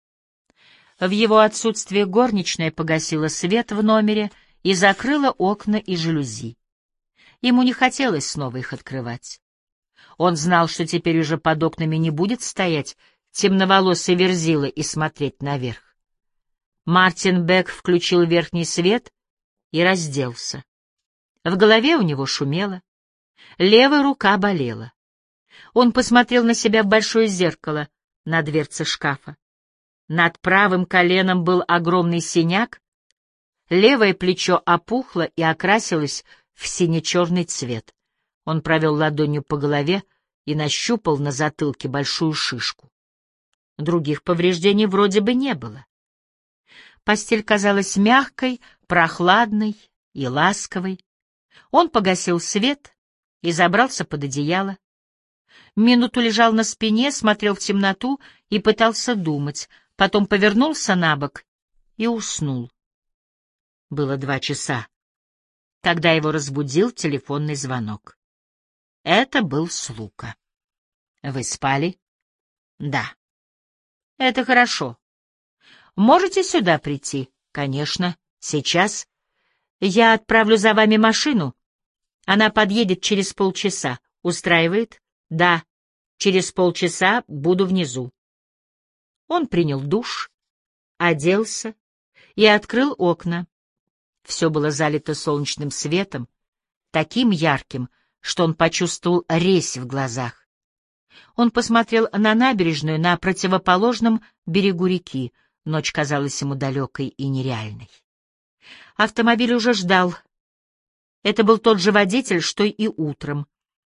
Speaker 1: В его отсутствие горничная погасила свет в номере и закрыла окна и жалюзи. Ему не хотелось снова их открывать. Он знал, что теперь уже под окнами не будет стоять темноволосый Верзила и смотреть наверх. Мартин Бек включил верхний свет и разделся. В голове у него шумело, левая рука болела. Он посмотрел на себя в большое зеркало на дверце шкафа. Над правым коленом был огромный синяк, левое плечо опухло и окрасилось в сине-черный цвет. Он провел ладонью по голове и нащупал на затылке большую шишку. Других повреждений вроде бы не было. Постель казалась мягкой, прохладной и ласковой. Он погасил свет и забрался под одеяло. Минуту лежал на спине, смотрел в темноту и пытался думать, потом повернулся на бок и уснул. Было 2 часа, когда его разбудил телефонный звонок. Это был Слука. «Вы спали?» «Да». «Это хорошо. Можете сюда прийти?» «Конечно. Сейчас. Я отправлю за вами машину. Она подъедет через полчаса. Устраивает?» «Да. Через полчаса буду внизу». Он принял душ, оделся и открыл окна. Все было залито солнечным светом, таким ярким, что он почувствовал резь в глазах. Он посмотрел на набережную на противоположном берегу реки. Ночь казалась ему далекой и нереальной. Автомобиль уже ждал. Это был тот же водитель, что и утром.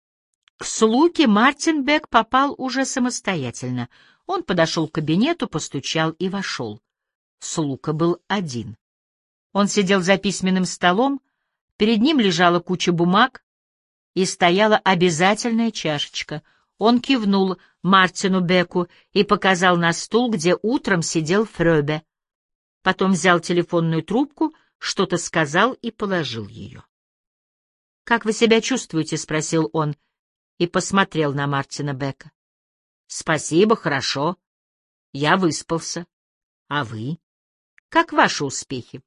Speaker 1: К Слуке Мартин Бек попал уже самостоятельно. Он подошел к кабинету, постучал и вошел. Слука был один. Он сидел за письменным столом, перед ним лежала куча бумаг и стояла обязательная чашечка. Он кивнул Мартину Беку и показал на стул, где утром сидел Фрёбе. Потом взял телефонную трубку, что-то сказал и положил ее. «Как вы себя чувствуете?» — спросил он и посмотрел на Мартина Бека. «Спасибо, хорошо. Я выспался. А вы? Как ваши успехи?»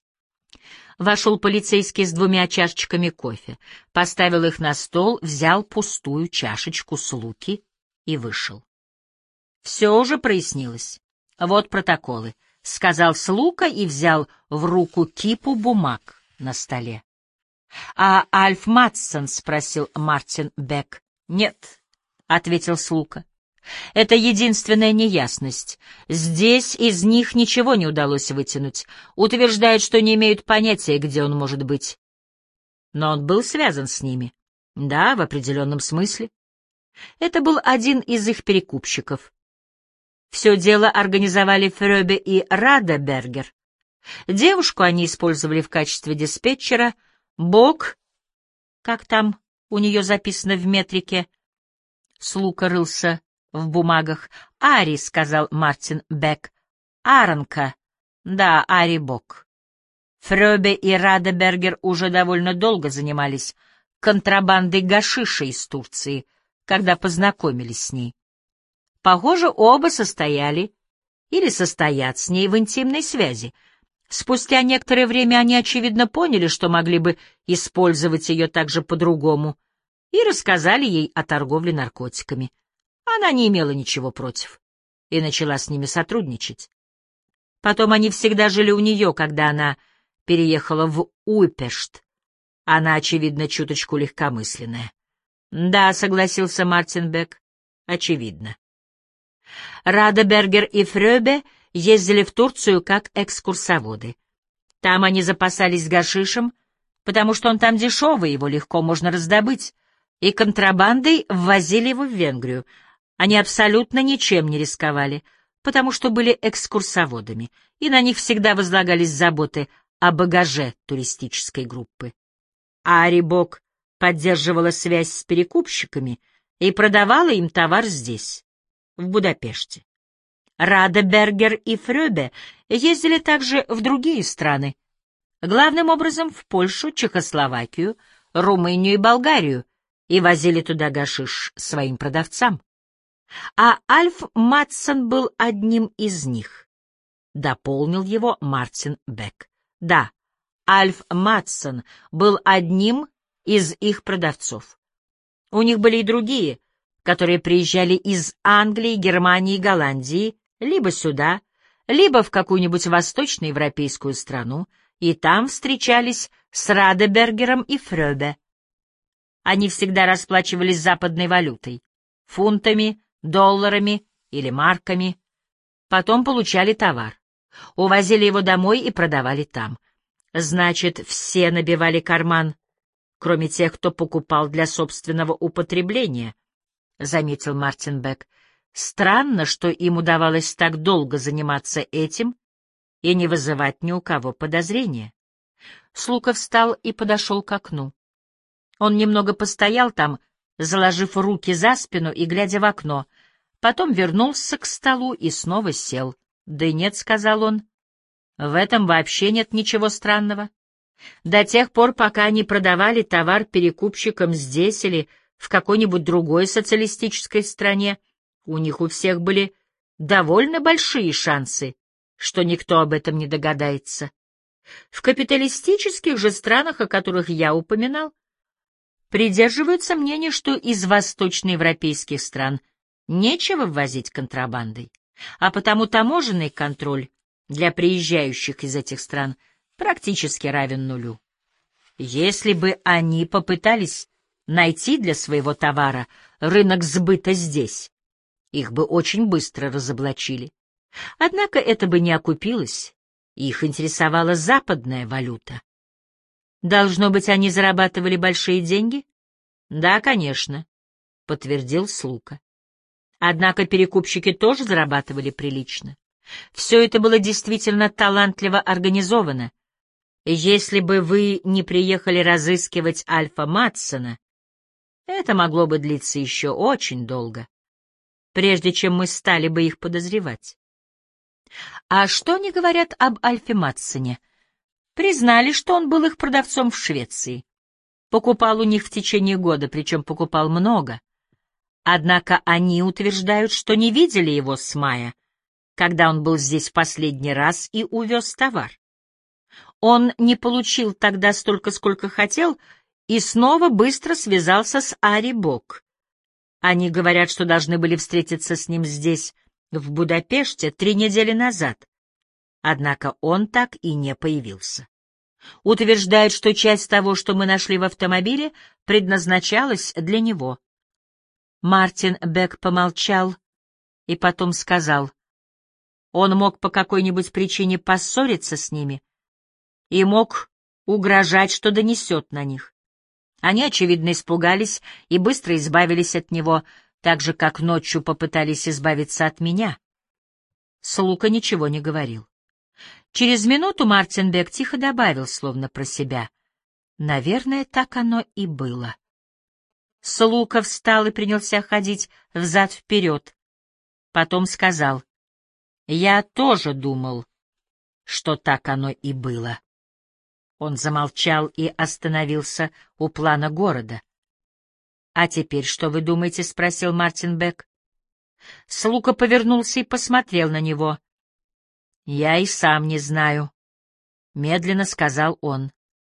Speaker 1: Вошел полицейский с 2 чашечками кофе, поставил их на стол, взял пустую чашечку Слуки и вышел. «Все уже прояснилось. Вот протоколы», — сказал Слука и взял в руку кипу бумаг на столе. «А Альф Матсон?» — спросил Мартин Бек. «Нет», — ответил Слука. «Это единственная неясность. Здесь из них ничего не удалось вытянуть. Утверждают, что не имеют понятия, где он может быть. Но он был связан с ними. Да, в определенном смысле. Это был один из их перекупщиков. Все дело организовали Фрёбе и Радебергер. Девушку они использовали в качестве диспетчера. Бог, как там у нее записано в метрике?» Слука рылся в бумагах. «Ари», — сказал Мартин Бек. «Аранка». Да, Ари Бог. Фрёбе и Радебергер уже довольно долго занимались контрабандой гашиша из Турции, когда познакомились с ней. Похоже, оба состояли или состоят с ней в интимной связи. Спустя некоторое время они, очевидно, поняли, что могли бы использовать ее также по-другому, и рассказали ей о торговле наркотиками. Она не имела ничего против и начала с ними сотрудничать. Потом они всегда жили у нее, когда она переехала в Уйпешт. Она, очевидно, чуточку легкомысленная. «Да», — согласился Мартин Бек, — «очевидно». Радебергер и Фрёбе ездили в Турцию как экскурсоводы. Там они запасались гашишем, потому что он там дешевый, его легко можно раздобыть, и контрабандой ввозили его в Венгрию. Они абсолютно ничем не рисковали, потому что были экскурсоводами, и на них всегда возлагались заботы о багаже туристической группы. Арибок поддерживала связь с перекупщиками и продавала им товар здесь, в Будапеште. Радебергер и Фрёбе ездили также в другие страны, главным образом в Польшу, Чехословакию, Румынию и Болгарию, и возили туда гашиш своим продавцам. А Альф Матсон был одним из них. Дополнил его Мартин Бек. Да, Альф Матсон был одним из их продавцов. У них были и другие, которые приезжали из Англии, Германии и Голландии, либо сюда, либо в какую-нибудь восточноевропейскую страну, и там встречались с Радебергером и Фрёбе. Они всегда расплачивались западной валютой — фунтами, долларами или марками. Потом получали товар, увозили его домой и продавали там. Значит, все набивали карман, кроме тех, кто покупал для собственного употребления, — заметил Мартин Бек. Странно, что им удавалось так долго заниматься этим и не вызывать ни у кого подозрения. Слука встал и подошел к окну. Он немного постоял там, заложив руки за спину и глядя в окно, потом вернулся к столу и снова сел. «Да нет», — сказал он, — «в этом вообще нет ничего странного. До тех пор, пока они продавали товар перекупщикам здесь или в какой-нибудь другой социалистической стране, у них у всех были довольно большие шансы, что никто об этом не догадается. В капиталистических же странах, о которых я упоминал, придерживаются мнения, что из восточноевропейских стран нечего ввозить контрабандой, а потому таможенный контроль для приезжающих из этих стран практически равен нулю. Если бы они попытались найти для своего товара рынок сбыта здесь, их бы очень быстро разоблачили. Однако это бы не окупилось, их интересовала западная валюта. Должно быть, они зарабатывали большие деньги? Да, конечно, — подтвердил Слука. Однако перекупщики тоже зарабатывали прилично. Все это было действительно талантливо организовано. Если бы вы не приехали разыскивать Альфа Матсона, это могло бы длиться еще очень долго, прежде чем мы стали бы их подозревать. А что они говорят об Альфе Матсоне? Признали, что он был их продавцом в Швеции. Покупал у них в течение года, причем покупал много. Однако они утверждают, что не видели его с мая, когда он был здесь в последний раз и увез товар. Он не получил тогда столько, сколько хотел, и снова быстро связался с Арибок. Они говорят, что должны были встретиться с ним здесь, в Будапеште, 3 недели назад. Однако он так и не появился. Утверждает, что часть того, что мы нашли в автомобиле, предназначалась для него. Мартин Бек помолчал и потом сказал, он мог по какой-нибудь причине поссориться с ними и мог угрожать, что донесет на них. Они, очевидно, испугались и быстро избавились от него, так же, как ночью попытались избавиться от меня. Слука ничего не говорил. Через минуту Мартин Бек тихо добавил, словно про себя. Наверное, так оно и было. Слука встал и принялся ходить взад-вперед. Потом сказал, «Я тоже думал, что так оно и было». Он замолчал и остановился у плана города. «А теперь что вы думаете?» — спросил Мартин Бек. Слука повернулся и посмотрел на него. «Я и сам не знаю», — медленно сказал он.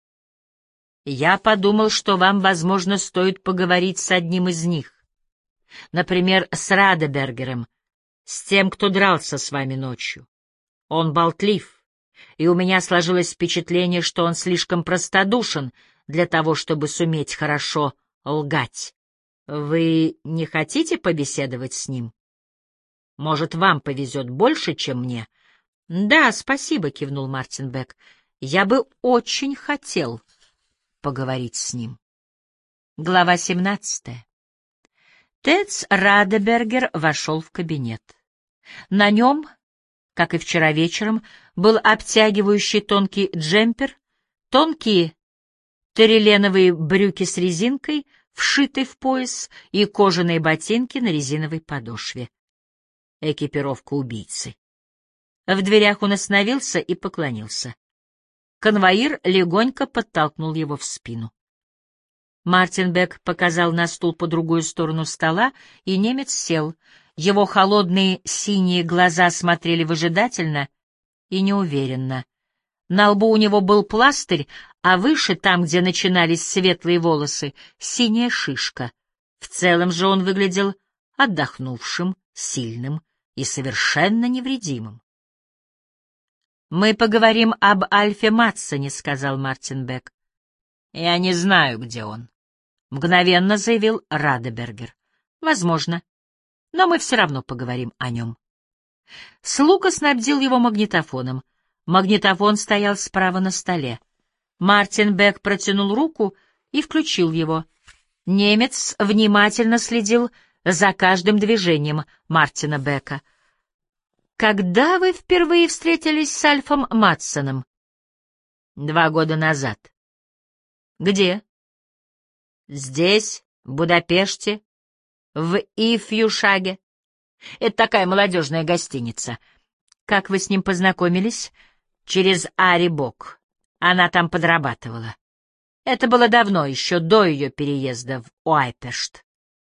Speaker 1: «Я подумал, что вам, возможно, стоит поговорить с одним из них. Например, с Радебергером, с тем, кто дрался с вами ночью. Он болтлив, и у меня сложилось впечатление, что он слишком простодушен для того, чтобы суметь хорошо лгать. Вы не хотите побеседовать с ним? Может, вам повезет больше, чем мне?» «Да, спасибо», — кивнул Мартин Бек. «Я бы очень хотел поговорить с ним». Глава 17. Тец Радебергер вошел в кабинет. На нем, как и вчера вечером, был обтягивающий тонкий джемпер, тонкие тереленовые брюки с резинкой, вшитой в пояс, и кожаные ботинки на резиновой подошве. Экипировка убийцы. В дверях он остановился и поклонился. Конвоир легонько подтолкнул его в спину. Мартин Бек показал на стул по другую сторону стола, и немец сел. Его холодные синие глаза смотрели выжидательно и неуверенно. На лбу у него был пластырь, а выше, там, где начинались светлые волосы, синяя шишка. В целом же он выглядел отдохнувшим, сильным и совершенно невредимым. «Мы поговорим об Альфе Матсоне», — сказал Мартин Бек. «Я не знаю, где он», — мгновенно заявил Радебергер. «Возможно, но мы все равно поговорим о нем». Слуга снабдил его магнитофоном. Магнитофон стоял справа на столе. Мартин Бек протянул руку и включил его. Немец внимательно следил за каждым движением Мартина Бека. «Когда вы впервые встретились с Альфом Матсоном?» 2 года назад. «Где?» «Здесь, в Будапеште, в Ифьюшаге. Это такая молодежная гостиница». «Как вы с ним познакомились?» «Через Ари Бок. Она там подрабатывала. Это было давно, еще до ее переезда в Уайпешт».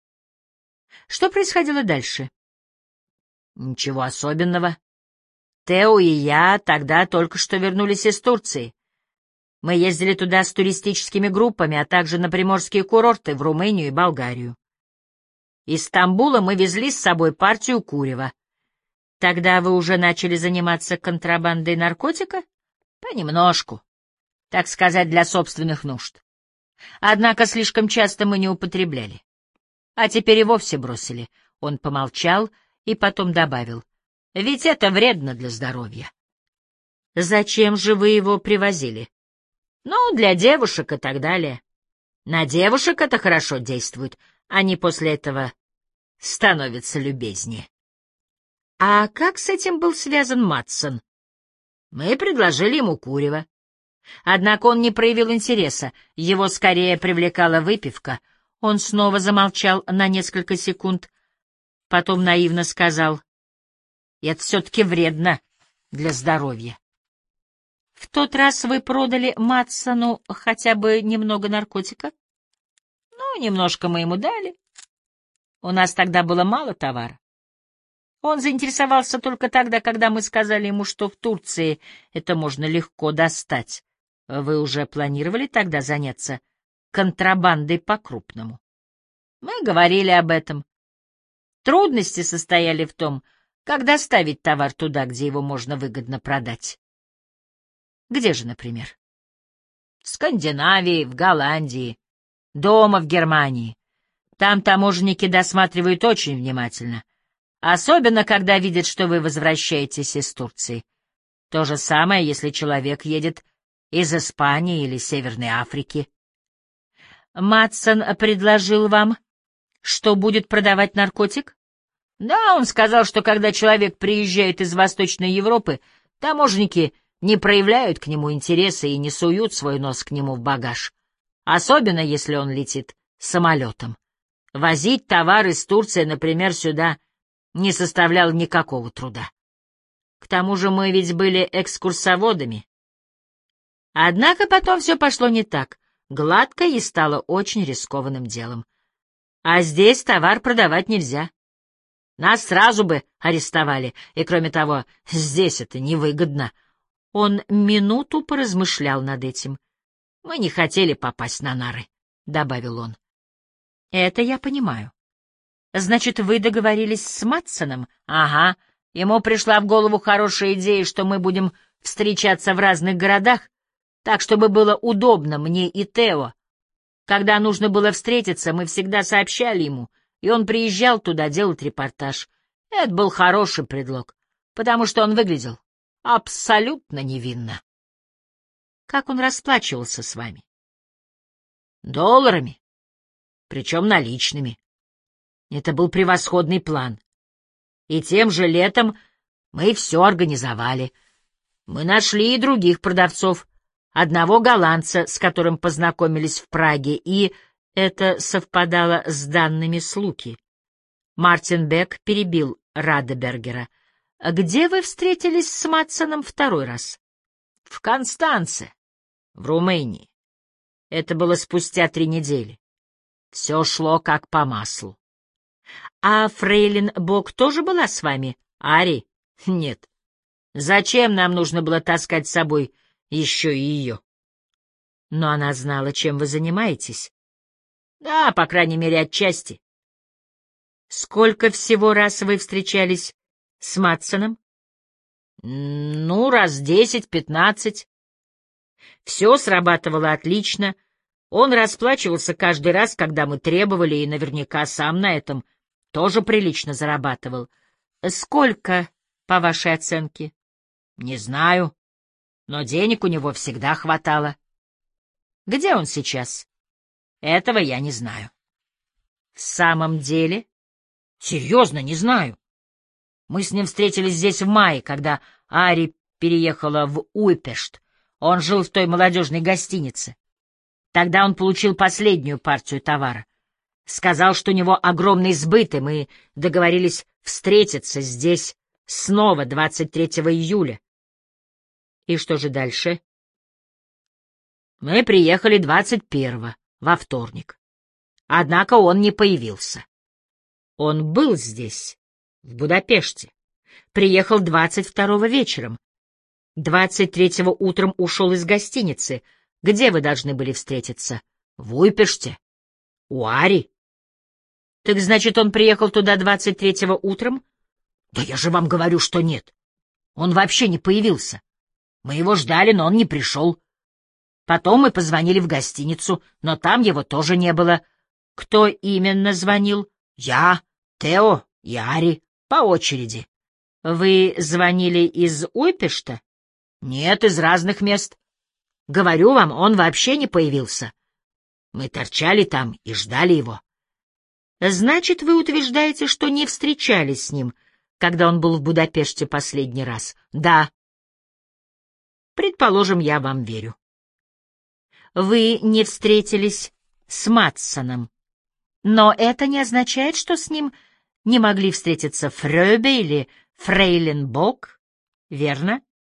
Speaker 1: «Что происходило дальше?» «Ничего особенного. Тео и я тогда только что вернулись из Турции. Мы ездили туда с туристическими группами, а также на приморские курорты в Румынию и Болгарию. Из Стамбула мы везли с собой партию курева. Тогда вы уже начали заниматься контрабандой наркотика? Понемножку, так сказать, для собственных нужд. Однако слишком часто мы не употребляли. А теперь и вовсе бросили». Он помолчал и потом добавил: «Ведь это вредно для здоровья». «Зачем же вы его привозили?» «Ну, для девушек и так далее. На девушек это хорошо действует, они после этого становятся любезнее». «А как с этим был связан Матсон?» «Мы предложили ему курево. Однако он не проявил интереса, его скорее привлекала выпивка». Он снова замолчал на несколько секунд, потом наивно сказал: «Это все-таки вредно для здоровья». «В тот раз вы продали Матсону хотя бы немного наркотика?» «Ну, немножко мы ему дали. У нас тогда было мало товара. Он заинтересовался только тогда, когда мы сказали ему, что в Турции это можно легко достать. Вы уже планировали тогда заняться контрабандой по-крупному?» «Мы говорили об этом. Трудности состояли в том, как доставить товар туда, где его можно выгодно продать». «Где же, например?» «В Скандинавии, в Голландии, дома в Германии. Там таможенники досматривают очень внимательно, особенно когда видят, что вы возвращаетесь из Турции. То же самое, если человек едет из Испании или Северной Африки». «Матсон предложил вам, что будет продавать наркотик?» «Да, он сказал, что когда человек приезжает из Восточной Европы, таможенники не проявляют к нему интереса и не суют свой нос к нему в багаж, особенно если он летит самолетом. Возить товар из Турции, например, сюда не составляло никакого труда. К тому же мы ведь были экскурсоводами». Однако потом все пошло не так, гладко, и стало очень рискованным делом. А здесь товар продавать нельзя. Нас сразу бы арестовали, и, кроме того, здесь это невыгодно. Он минуту поразмышлял над этим. «Мы не хотели попасть на нары», — добавил он. «Это я понимаю. Значит, вы договорились с Матсоном?» «Ага. Ему пришла в голову хорошая идея, что мы будем встречаться в разных городах, так, чтобы было удобно мне и Тео. Когда нужно было встретиться, мы всегда сообщали ему, и он приезжал туда делать репортаж. Это был хороший предлог, потому что он выглядел абсолютно невинно». «Как он расплачивался с вами?» «Долларами, причем наличными. Это был превосходный план. И тем же летом мы все организовали. Мы нашли и других продавцов, одного голландца, с которым познакомились в Праге, и это совпадало с данными с Луки. Мартин Бек перебил Радебергера. «Где вы встретились с Матсоном второй раз?» «В Констанце, в Румынии. Это было спустя 3 недели. Все шло как по маслу». «А фрейлин Бок тоже была с вами, Ари?» «Нет. Зачем нам нужно было таскать с собой еще и ее?» «Но она знала, чем вы занимаетесь». «Да, по крайней мере, отчасти». «Сколько всего раз вы встречались с Матсоном?» «Ну, раз 10-15. Все срабатывало отлично. Он расплачивался каждый раз, когда мы требовали, и наверняка сам на этом тоже прилично зарабатывал. Сколько, по вашей оценке?» «Не знаю, но денег у него всегда хватало». «Где он сейчас?» «Этого я не знаю». «В самом деле?» «Серьезно, не знаю. Мы с ним встретились здесь в мае, когда Ари переехала в Уйпешт. Он жил в той молодежной гостинице. Тогда он получил последнюю партию товара. Сказал, что у него огромный сбыт, и мы договорились встретиться здесь снова 23 июля. И что же дальше? Мы приехали 21-го, во вторник. Однако он не появился. Он был здесь, в Будапеште. Приехал 22-го вечером. 23-го утром ушел из гостиницы. Где вы должны были встретиться? В Уйпеште. У Ари. Так значит, он приехал туда 23-го утром? Да я же вам говорю, что нет. Он вообще не появился. Мы его ждали, но он не пришел. Потом мы позвонили в гостиницу, но там его тоже не было. Кто именно звонил? Я, Тео и Ари, по очереди. Вы звонили из Уйпешта? Нет, из разных мест. Говорю вам, он вообще не появился. Мы торчали там и ждали его. Значит, вы утверждаете, что не встречались с ним, когда он был в Будапеште последний раз? Да. Предположим, я вам верю. Вы не встретились с Матсоном, но это не означает, что с ним не могли встретиться Фрёбе или фрейлин Бок, верно?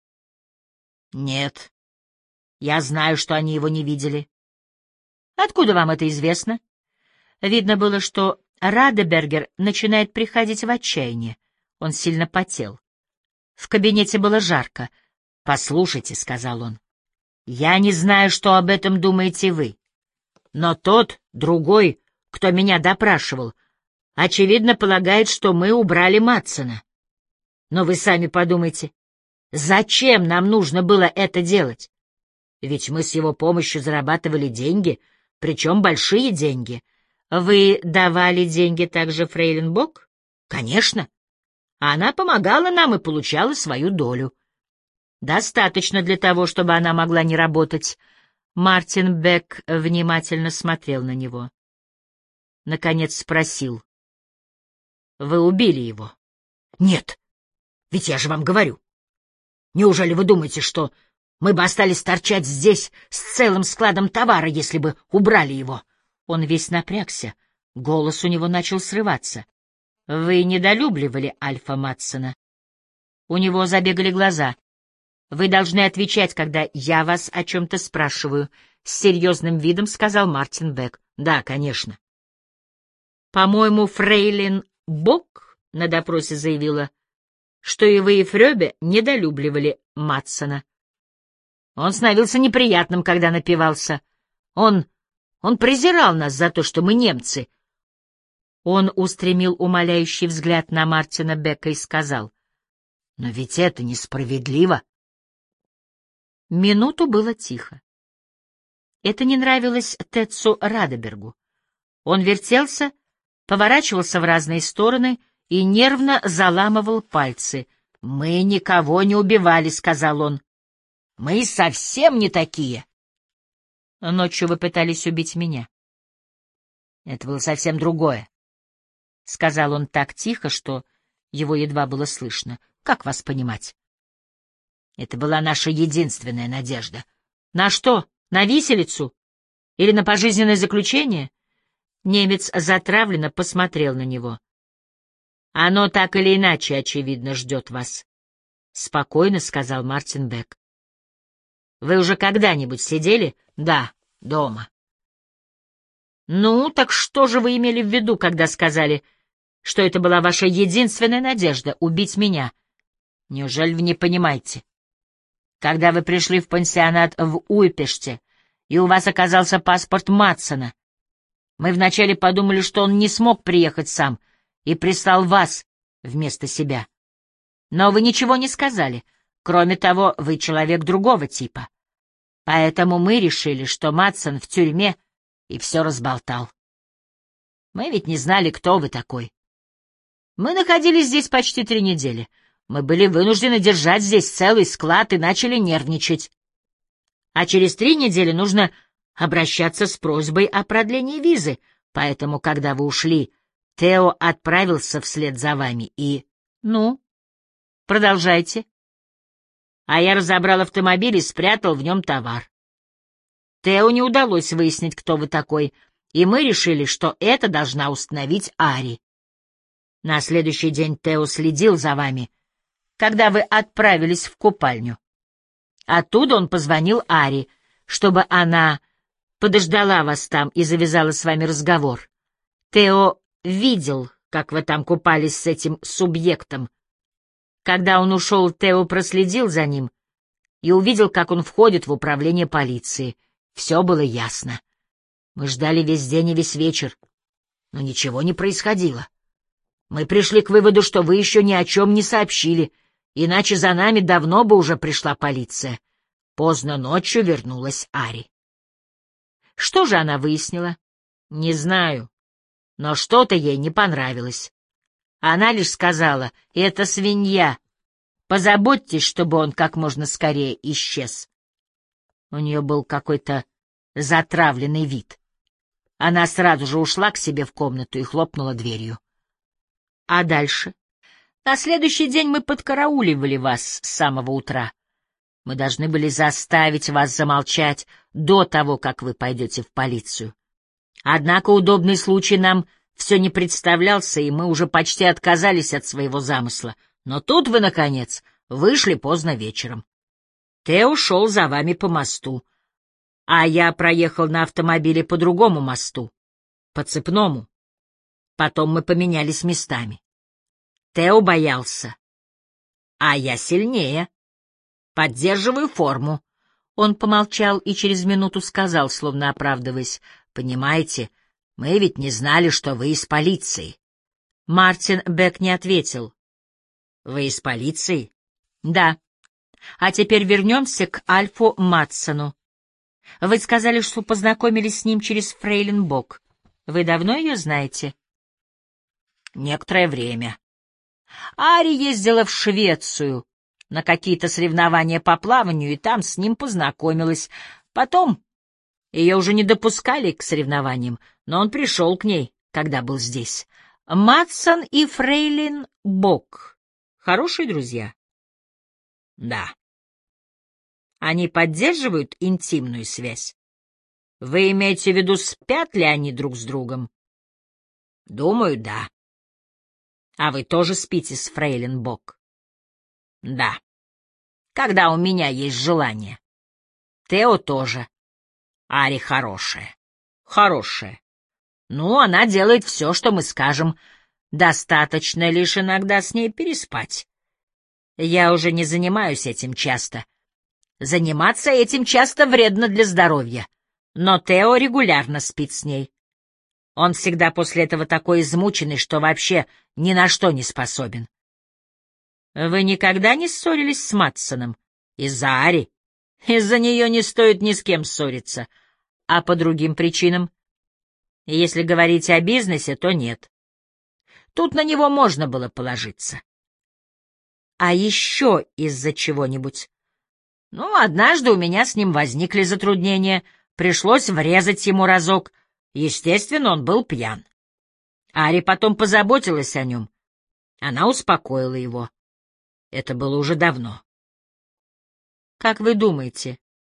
Speaker 1: Нет. Я знаю, что они его не видели. Откуда вам это известно? Видно было, что Радебергер начинает приходить в отчаяние. Он сильно потел. В кабинете было жарко. «Послушайте», — сказал он, — «я не знаю, что об этом думаете вы, но тот, другой, кто меня допрашивал, очевидно полагает, что мы убрали Матсона. Но вы сами подумайте, зачем нам нужно было это делать? Ведь мы с его помощью зарабатывали деньги, причем большие деньги. Вы давали деньги также фрейлин Бок? Конечно. Она помогала нам и получала свою долю. Достаточно для того, чтобы она могла не работать. Мартин Бек внимательно смотрел на него. Наконец спросил. Вы убили его? Нет. Ведь я же вам говорю. Неужели вы думаете, что мы бы остались торчать здесь с целым складом товара, если бы убрали его? Он весь напрягся. Голос у него начал срываться. Вы недолюбливали Альфа Матсона. У него забегали глаза. Вы должны отвечать, когда я вас о чем-то спрашиваю, — с серьезным видом сказал Мартин Бек. Да, конечно. По-моему, фрейлин Бок на допросе заявила, что и вы, и Фрёбе недолюбливали Матсона. Он становился неприятным, когда напивался. Он презирал нас за то, что мы немцы. Он устремил умоляющий взгляд на Мартина Бека и сказал, «Но ведь это несправедливо». Минуту было тихо. Это не нравилось Тетсу Радебергу. Он вертелся, поворачивался в разные стороны и нервно заламывал пальцы. «Мы никого не убивали», — сказал он. «Мы совсем не такие». «Ночью вы пытались убить меня». «Это было совсем другое», — сказал он так тихо, что его едва было слышно. «Как вас понимать?» «Это была наша единственная надежда. На что? На виселицу? Или на пожизненное заключение? Немец затравленно посмотрел на него. Оно так или иначе, очевидно, ждет вас. Спокойно сказал Мартин Бек. Вы уже когда-нибудь сидели? Да, дома. Ну, так что же вы имели в виду, когда сказали, что это была ваша единственная надежда — убить меня? Неужели вы не понимаете? Когда вы пришли в пансионат в Уйпеште, и у вас оказался паспорт Матсона, мы вначале подумали, что он не смог приехать сам и прислал вас вместо себя. Но вы ничего не сказали. Кроме того, вы человек другого типа. Поэтому мы решили, что Матсон в тюрьме и все разболтал. Мы ведь не знали, кто вы такой. Мы находились здесь почти 3 недели. Мы были вынуждены держать здесь целый склад и начали нервничать. А через 3 недели нужно обращаться с просьбой о продлении визы, поэтому, когда вы ушли, Тео отправился вслед за вами и... Ну, продолжайте. А я разобрал автомобиль и спрятал в нем товар. Тео не удалось выяснить, кто вы такой, и мы решили, что это должна установить Ари. На следующий день Тео следил за вами, когда вы отправились в купальню. Оттуда он позвонил Ари, чтобы она подождала вас там и завязала с вами разговор. Тео видел, как вы там купались с этим субъектом. Когда он ушел, Тео проследил за ним и увидел, как он входит в управление полиции. Все было ясно. Мы ждали весь день и весь вечер, но ничего не происходило. Мы пришли к выводу, что вы еще ни о чем не сообщили, иначе за нами давно бы уже пришла полиция. Поздно ночью вернулась Ари. Что же она выяснила? Не знаю, но что-то ей не понравилось. Она лишь сказала: «Это свинья. Позаботьтесь, чтобы он как можно скорее исчез». У нее был какой-то затравленный вид. Она сразу же ушла к себе в комнату и хлопнула дверью. А дальше? На следующий день мы подкарауливали вас с самого утра. Мы должны были заставить вас замолчать до того, как вы пойдете в полицию. Однако удобный случай нам все не представлялся, и мы уже почти отказались от своего замысла. Но тут вы, наконец, вышли поздно вечером. Тео шел за вами по мосту, а я проехал на автомобиле по другому мосту, по цепному. Потом мы поменялись местами. Тео боялся, а я сильнее. Поддерживаю форму. Он помолчал и через минуту сказал, словно оправдываясь: «Понимаете, мы ведь не знали, что вы из полиции». Мартин Бек не ответил. «Вы из полиции?» «Да. А теперь вернемся к Альфу Матсону. Вы сказали, что познакомились с ним через фрейлин Бок. Вы давно ее знаете?» «Некоторое время. Ари ездила в Швецию на какие-то соревнования по плаванию, и там с ним познакомилась. Потом ее уже не допускали к соревнованиям, но он пришел к ней, когда был здесь. Матсон и фрейлин Бок — хорошие друзья?» «Да». «Они поддерживают интимную связь? Вы имеете в виду, спят ли они друг с другом?» «Думаю, да». «А вы тоже спите с фрейлин Бок?» «Да. Когда у меня есть желание». «Тео тоже». «Ари хорошая». «Хорошая. Ну, она делает все, что мы скажем. Достаточно лишь иногда с ней переспать. Я уже не занимаюсь этим часто. Заниматься этим часто вредно для здоровья. Но Тео регулярно спит с ней. Он всегда после этого такой измученный, что вообще ни на что не способен». «Вы никогда не ссорились с Матсоном? Из-за Ари? Из-за нее не стоит ни с кем ссориться. А по другим причинам? Если говорить о бизнесе, то нет. Тут на него можно было положиться». «А еще из-за чего-нибудь?» «Ну, однажды у меня с ним возникли затруднения. Пришлось врезать ему разок. Естественно, он был пьян. Ари потом позаботилась о нем. Она успокоила его. Это было уже давно». «Как вы думаете,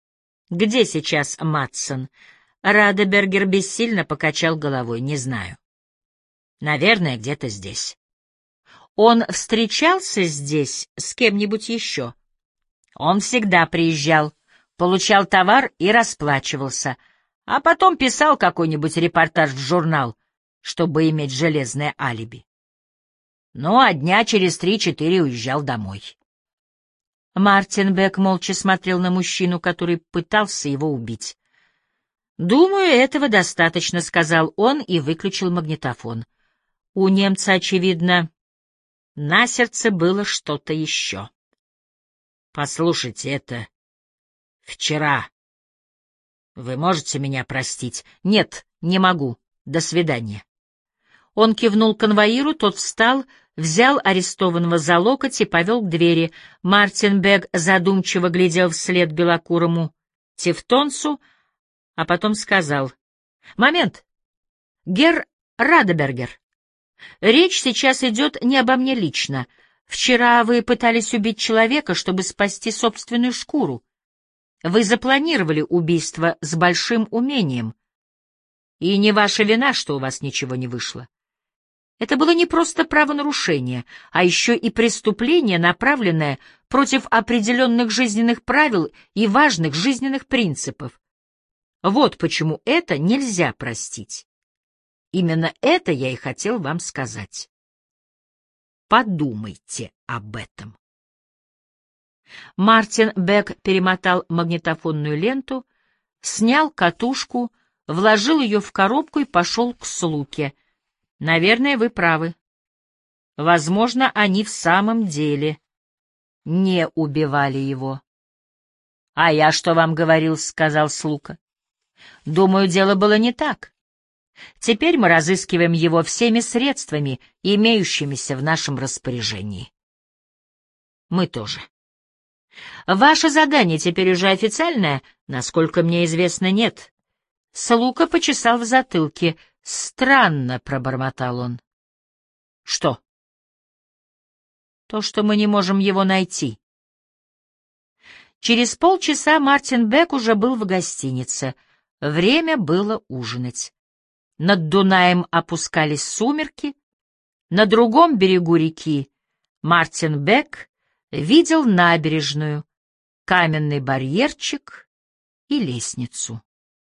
Speaker 1: Где сейчас Матсон? Радебергер бессильно покачал головой. Не знаю. Наверное, где-то здесь. Он встречался здесь с кем-нибудь еще? Он всегда приезжал, получал товар и расплачивался, а потом писал какой-нибудь репортаж в журнал, чтобы иметь железное алиби. Ну, а дня через 3-4 уезжал домой. Мартин Бек молча смотрел на мужчину, который пытался его убить. «Думаю, этого достаточно», — сказал он и выключил магнитофон. У немца, очевидно, на сердце было что-то еще. «Послушайте, это вчера. Вы можете меня простить?» «Нет, не могу. До свидания». Он кивнул конвоиру, тот встал, взял арестованного за локоть и повел к двери. Мартин Бек задумчиво глядел вслед белокурому тевтонцу, а потом сказал: «Момент, герр Радебергер, речь сейчас идет не обо мне лично. Вчера вы пытались убить человека, чтобы спасти собственную шкуру. Вы запланировали убийство с большим умением. И не ваша вина, что у вас ничего не вышло. Это было не просто правонарушение, а еще и преступление, направленное против определенных жизненных правил и важных жизненных принципов. Вот почему это нельзя простить. Именно это я и хотел вам сказать. Подумайте об этом». Мартин Бек перемотал магнитофонную ленту, снял катушку, вложил ее в коробку и пошел к Слуке. «Наверное, вы правы. Возможно, они в самом деле не убивали его». «А я что вам говорил?» — сказал Слука. «Думаю, дело было не так. Теперь мы разыскиваем его всеми средствами, имеющимися в нашем распоряжении». «Мы тоже». «Ваше задание теперь уже официальное?» «Насколько мне известно, нет». Слука почесал в затылке. «Странно», — пробормотал он. «Что?» «То, что мы не можем его найти». Через полчаса Мартин Бек уже был в гостинице. Время было ужинать. Над Дунаем опускались сумерки. На другом берегу реки Мартин Бек видел набережную, каменный барьерчик и лестницу.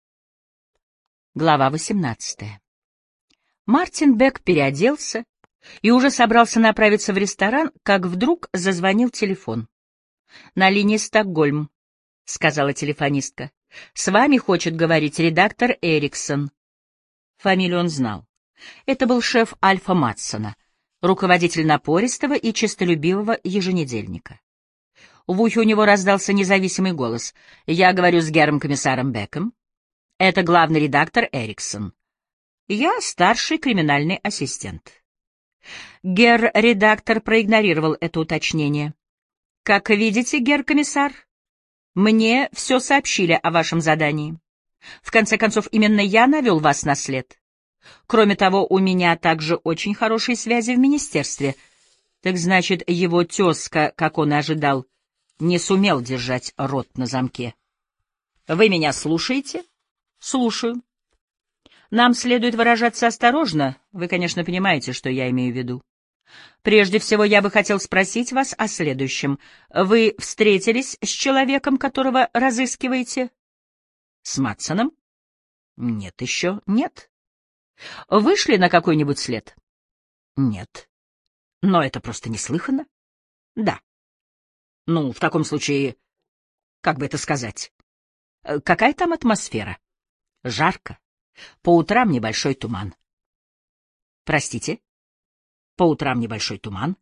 Speaker 1: Глава 18. Мартин Бек переоделся и уже собрался направиться в ресторан, как вдруг зазвонил телефон. «На линии Стокгольм», — сказала телефонистка. «С вами хочет говорить редактор Эриксон». Фамилию он знал. Это был шеф Альфа Матсона, руководитель напористого и честолюбивого еженедельника. В ухе у него раздался независимый голос. «Я говорю с герром комиссаром Беком. Это главный редактор Эриксон. Я старший криминальный ассистент». Герр-редактор проигнорировал это уточнение. «Как видите, герр-комиссар, мне все сообщили о вашем задании. В конце концов, именно я навел вас на след. Кроме того, у меня также очень хорошие связи в министерстве. Так значит, его тезка, как он и ожидал, не сумел держать рот на замке. Вы меня слушаете?» «Слушаю. Нам следует выражаться осторожно. Вы, конечно, понимаете, что я имею в виду. Прежде всего, я бы хотел спросить вас о следующем. Вы встретились с человеком, которого разыскиваете?» «С Матсоном?» «Нет, еще нет». «Вышли на какой-нибудь след?» «Нет». «Но это просто неслыханно?» «Да». «Ну, в таком случае, как бы это сказать, какая там атмосфера?» «Жарко. По утрам небольшой туман». «Простите? По утрам небольшой туман?»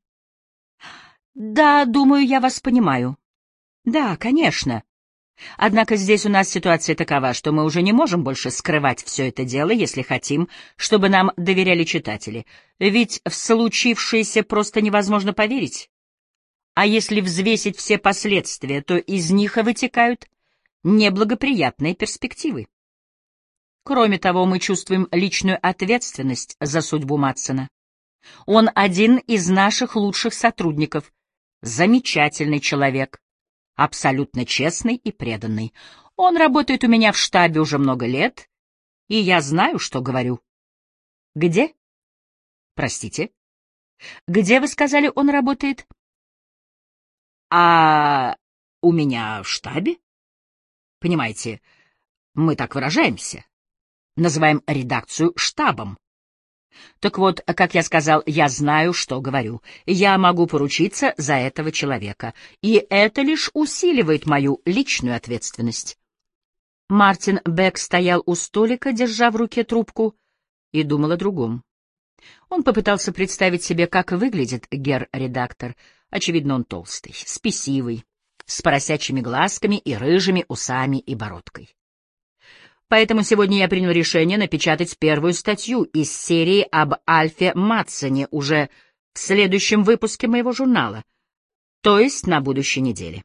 Speaker 1: «Да, думаю, я вас понимаю». «Да, конечно. Однако здесь у нас ситуация такова, что мы уже не можем больше скрывать все это дело, если хотим, чтобы нам доверяли читатели. Ведь в случившееся просто невозможно поверить. А если взвесить все последствия, то из них и вытекают неблагоприятные перспективы. Кроме того, мы чувствуем личную ответственность за судьбу Матсона. Он один из наших лучших сотрудников, замечательный человек, абсолютно честный и преданный. Он работает у меня в штабе уже много лет, и я знаю, что говорю. Где? Простите. Где, вы сказали, он работает? А у меня в штабе? Понимаете, мы так выражаемся. Называем редакцию штабом. Так вот, как я сказал, я знаю, что говорю. Я могу поручиться за этого человека, и это лишь усиливает мою личную ответственность. Мартин Бек стоял у столика, держа в руке трубку, и думал о другом. Он попытался представить себе, как выглядит герр-редактор. Очевидно, он толстый, спесивый, с поросячьими глазками и рыжими усами и бородкой. Поэтому сегодня я принял решение напечатать первую статью из серии об Альфе Матсоне уже в следующем выпуске моего журнала, то есть на будущей неделе.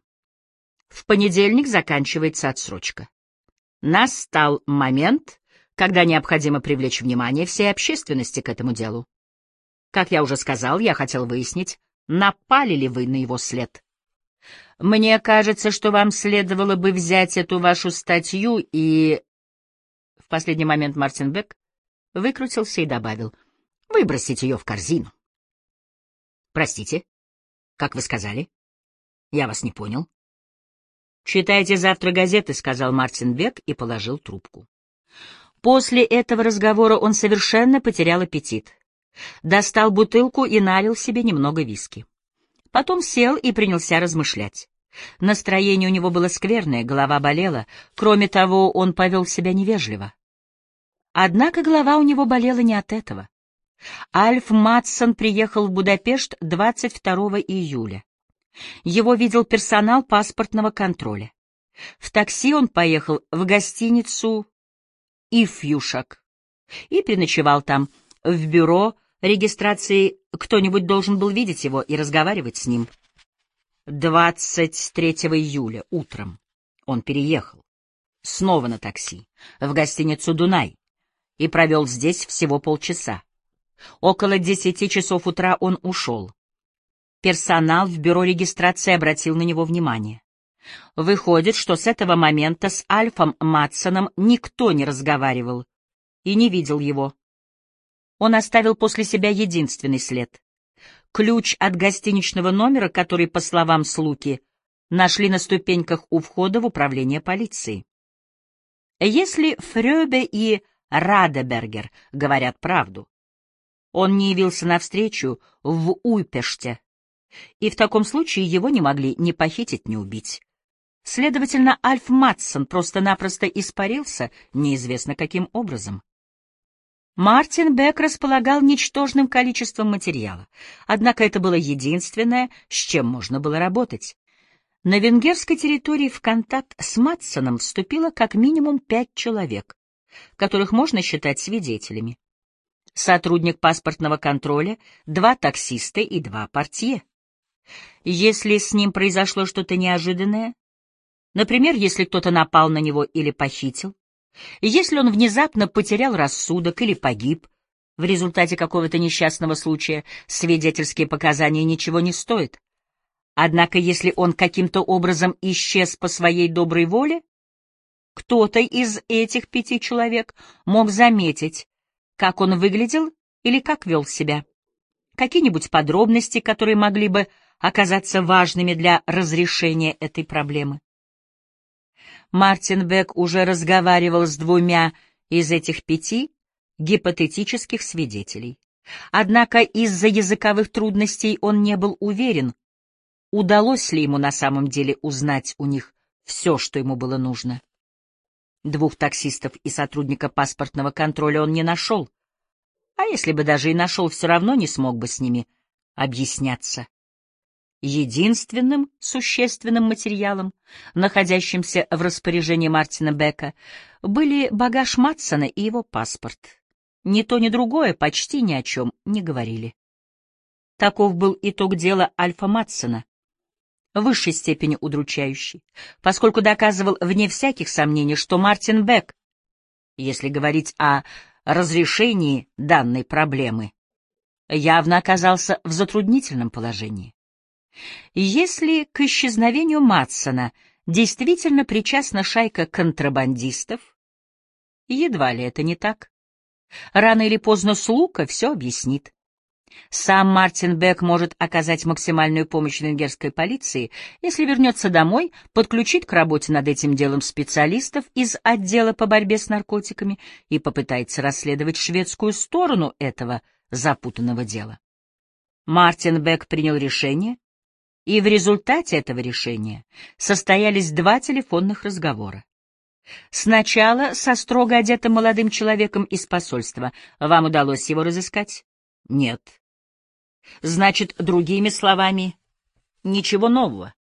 Speaker 1: В понедельник заканчивается отсрочка. Настал момент, когда необходимо привлечь внимание всей общественности к этому делу. Как я уже сказал, я хотел выяснить, напали ли вы на его след. Мне кажется, что вам следовало бы взять эту вашу статью и... В последний момент Мартин Бек выкрутился и добавил: выбросить ее в корзину. Простите, как вы сказали? Я вас не понял. Читайте завтра газеты, сказал Мартин Бек и положил трубку. После этого разговора он совершенно потерял аппетит. Достал бутылку и налил себе немного виски. Потом сел и принялся размышлять. Настроение у него было скверное, голова болела. Кроме того, он повел себя невежливо. Однако голова у него болела не от этого. Альф Матсон приехал в Будапешт 22 июля. Его видел персонал паспортного контроля. В такси он поехал в гостиницу «Ифюшак» и переночевал там. В бюро регистрации кто-нибудь должен был видеть его и разговаривать с ним. 23 июля утром он переехал, снова на такси, в гостиницу «Дунай» и провел здесь всего полчаса. Около 10 часов утра он ушел. Персонал в бюро регистрации обратил на него внимание. Выходит, что с этого момента с Альфом Матсоном никто не разговаривал и не видел его. Он оставил после себя единственный след — ключ от гостиничного номера, который, по словам Слуки, нашли на ступеньках у входа в управление полиции. Если Фрёбе и Радебергер говорят правду, он не явился навстречу в Уйпеште, и в таком случае его не могли ни похитить, ни убить. Следовательно, Альф Матсон просто-напросто испарился, неизвестно каким образом. Мартин Бек располагал ничтожным количеством материала, однако это было единственное, с чем можно было работать. На венгерской территории в контакт с Матсоном вступило как минимум 5 человек, которых можно считать свидетелями. Сотрудник паспортного контроля, 2 таксиста и 2 портье. Если с ним произошло что-то неожиданное, например, если кто-то напал на него или похитил, если он внезапно потерял рассудок или погиб в результате какого-то несчастного случая, свидетельские показания ничего не стоят. Однако если он каким-то образом исчез по своей доброй воле, кто-то из этих 5 человек мог заметить, как он выглядел или как вел себя. Какие-нибудь подробности, которые могли бы оказаться важными для разрешения этой проблемы. Мартин Бек уже разговаривал с 2 из этих 5 гипотетических свидетелей. Однако из-за языковых трудностей он не был уверен, удалось ли ему на самом деле узнать у них все, что ему было нужно. 2 таксистов и сотрудника паспортного контроля он не нашел, а если бы даже и нашел, все равно не смог бы с ними объясняться. Единственным существенным материалом, находящимся в распоряжении Мартина Бека, были багаж Матсона и его паспорт. Ни то, ни другое почти ни о чем не говорили. Таков был итог дела Альфа Матсона, в высшей степени удручающий, поскольку доказывал вне всяких сомнений, что Мартин Бек, если говорить о разрешении данной проблемы, явно оказался в затруднительном положении. Если к исчезновению Матсона Действительно причастна шайка контрабандистов? Едва ли это не так. Рано или поздно Слука все объяснит. Сам Мартин Бек может оказать максимальную помощь венгерской полиции, если вернется домой, подключит к работе над этим делом специалистов из отдела по борьбе с наркотиками и попытается расследовать шведскую сторону этого запутанного дела. Мартин Бек принял решение, и в результате этого решения состоялись 2 телефонных разговора. Сначала со строго одетым молодым человеком из посольства. Вам удалось его разыскать? Нет. Значит, другими словами, ничего нового.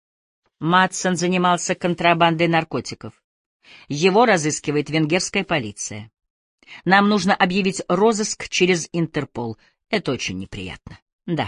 Speaker 1: Матсон занимался контрабандой наркотиков. Его разыскивает венгерская полиция. Нам нужно объявить розыск через Интерпол. Это очень неприятно. Да.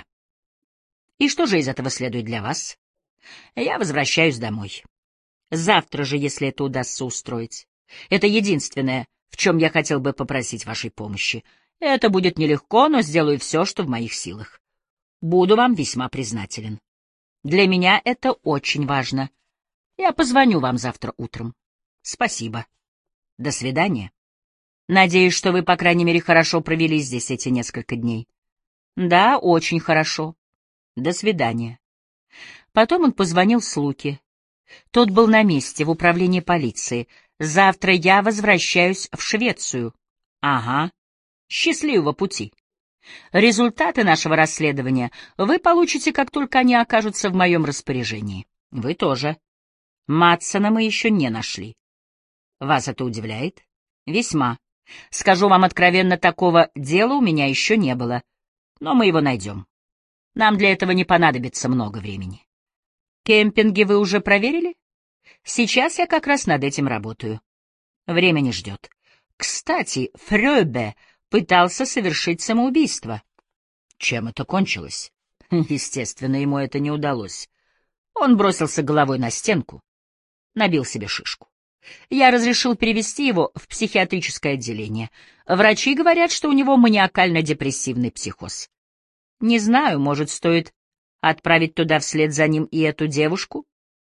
Speaker 1: И что же из этого следует для вас? Я возвращаюсь домой. Завтра же, если это удастся устроить. Это единственное, в чем я хотел бы попросить вашей помощи. Это будет нелегко, но сделаю все, что в моих силах. Буду вам весьма признателен. Для меня это очень важно. Я позвоню вам завтра утром. Спасибо. До свидания. Надеюсь, что вы, по крайней мере, хорошо провели здесь эти несколько дней. Да, очень хорошо. До свидания. Потом он позвонил Слуке. Тот был на месте, в управлении полиции. Завтра я возвращаюсь в Швецию. Ага. Счастливого пути. Результаты нашего расследования вы получите, как только они окажутся в моем распоряжении. Вы тоже. Матсона мы еще не нашли. Вас это удивляет? Весьма. Скажу вам откровенно, такого дела у меня еще не было. Но мы его найдем. Нам для этого не понадобится много времени. Кемпинги вы уже проверили? Сейчас я как раз над этим работаю. Время не ждет. Кстати, Фрёбе пытался совершить самоубийство. Чем это кончилось? Естественно, ему это не удалось. Он бросился головой на стенку, набил себе шишку. Я разрешил перевести его в психиатрическое отделение. Врачи говорят, что у него маниакально-депрессивный психоз. Не знаю, может, стоит отправить туда вслед за ним и эту девушку?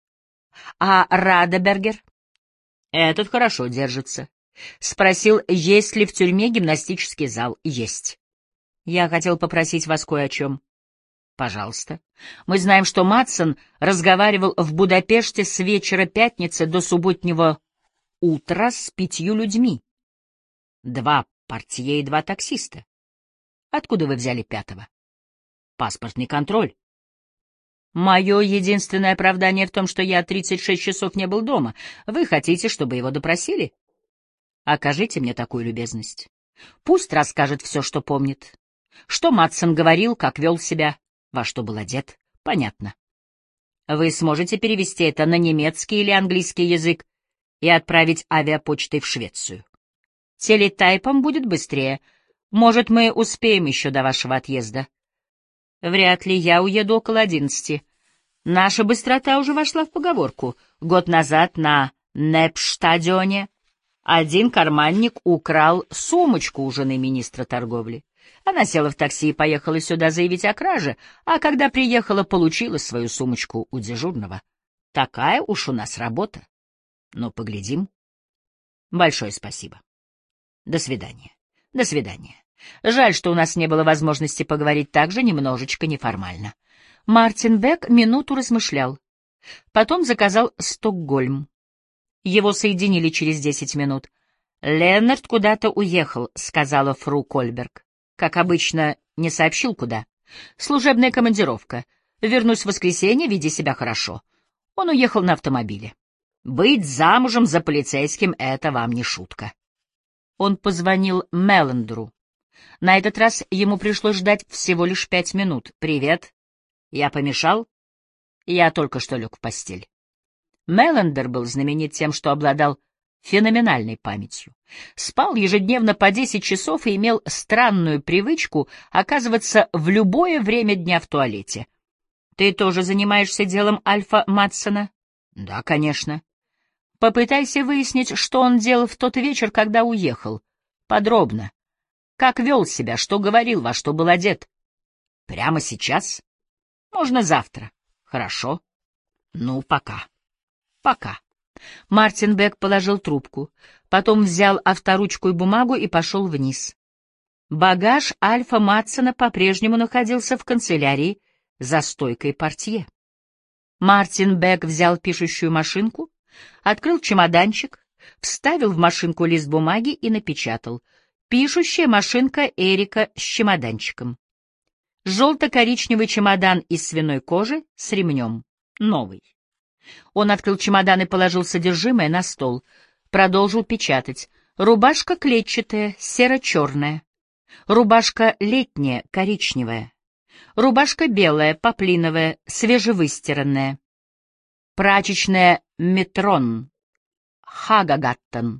Speaker 1: А Радебергер? Этот хорошо держится. Спросил, есть ли в тюрьме гимнастический зал. Есть. Я хотел попросить вас кое о чем. Пожалуйста. Мы знаем, что Матсон разговаривал в Будапеште с вечера пятницы до субботнего утра с 5 людьми. 2 портье и 2 таксиста. Откуда вы взяли 5-го? Паспортный контроль. Мое единственное оправдание в том, что я 36 часов не был дома. Вы хотите, чтобы его допросили? Окажите мне такую любезность. Пусть расскажет все, что помнит. Что Матсон говорил, как вел себя, во что был одет. Понятно. Вы сможете перевести это на немецкий или английский язык и отправить авиапочтой в Швецию. Телетайпом будет быстрее. Может, мы успеем еще до вашего отъезда. Вряд ли, я уеду около 11. Наша быстрота уже вошла в поговорку. Год назад на Непштадионе один карманник украл сумочку у жены министра торговли. Она села в такси и поехала сюда заявить о краже, а когда приехала, получила свою сумочку у дежурного. Такая уж у нас работа. Ну, поглядим. Большое спасибо. До свидания. До свидания. Жаль, что у нас не было возможности поговорить так же немножечко неформально. Мартин Бек минуту размышлял. Потом заказал Стокгольм. Его соединили через 10 минут. «Леннард куда-то уехал», — сказала фру Кольберг. «Как обычно, не сообщил, куда. Служебная командировка. Вернусь в воскресенье, веди себя хорошо». Он уехал на автомобиле. «Быть замужем за полицейским — это вам не шутка». Он позвонил Меллендру. На этот раз ему пришлось ждать всего лишь 5 минут. «Привет. Я помешал?» «Я только что лег в постель». Меллендер был знаменит тем, что обладал феноменальной памятью. Спал ежедневно по 10 часов и имел странную привычку оказываться в любое время дня в туалете. «Ты тоже занимаешься делом Альфа Матсона?» «Да, конечно». «Попытайся выяснить, что он делал в тот вечер, когда уехал. Подробно. Как вел себя, что говорил, во что был одет. Прямо сейчас? Можно завтра. Хорошо. Ну, пока». Пока. Мартин Бек положил трубку, потом взял авторучку и бумагу и пошел вниз. Багаж Альфа Матсона по-прежнему находился в канцелярии за стойкой портье. Мартин Бек взял пишущую машинку, открыл чемоданчик, вставил в машинку лист бумаги и напечатал. Пишущая машинка Эрика с чемоданчиком. Желто-коричневый чемодан из свиной кожи с ремнем. Новый. Он открыл чемодан и положил содержимое на стол. Продолжил печатать. Рубашка клетчатая, серо-черная. Рубашка летняя, коричневая. Рубашка белая, поплиновая, свежевыстиранная. Прачечная Метрон. Хагагаттон.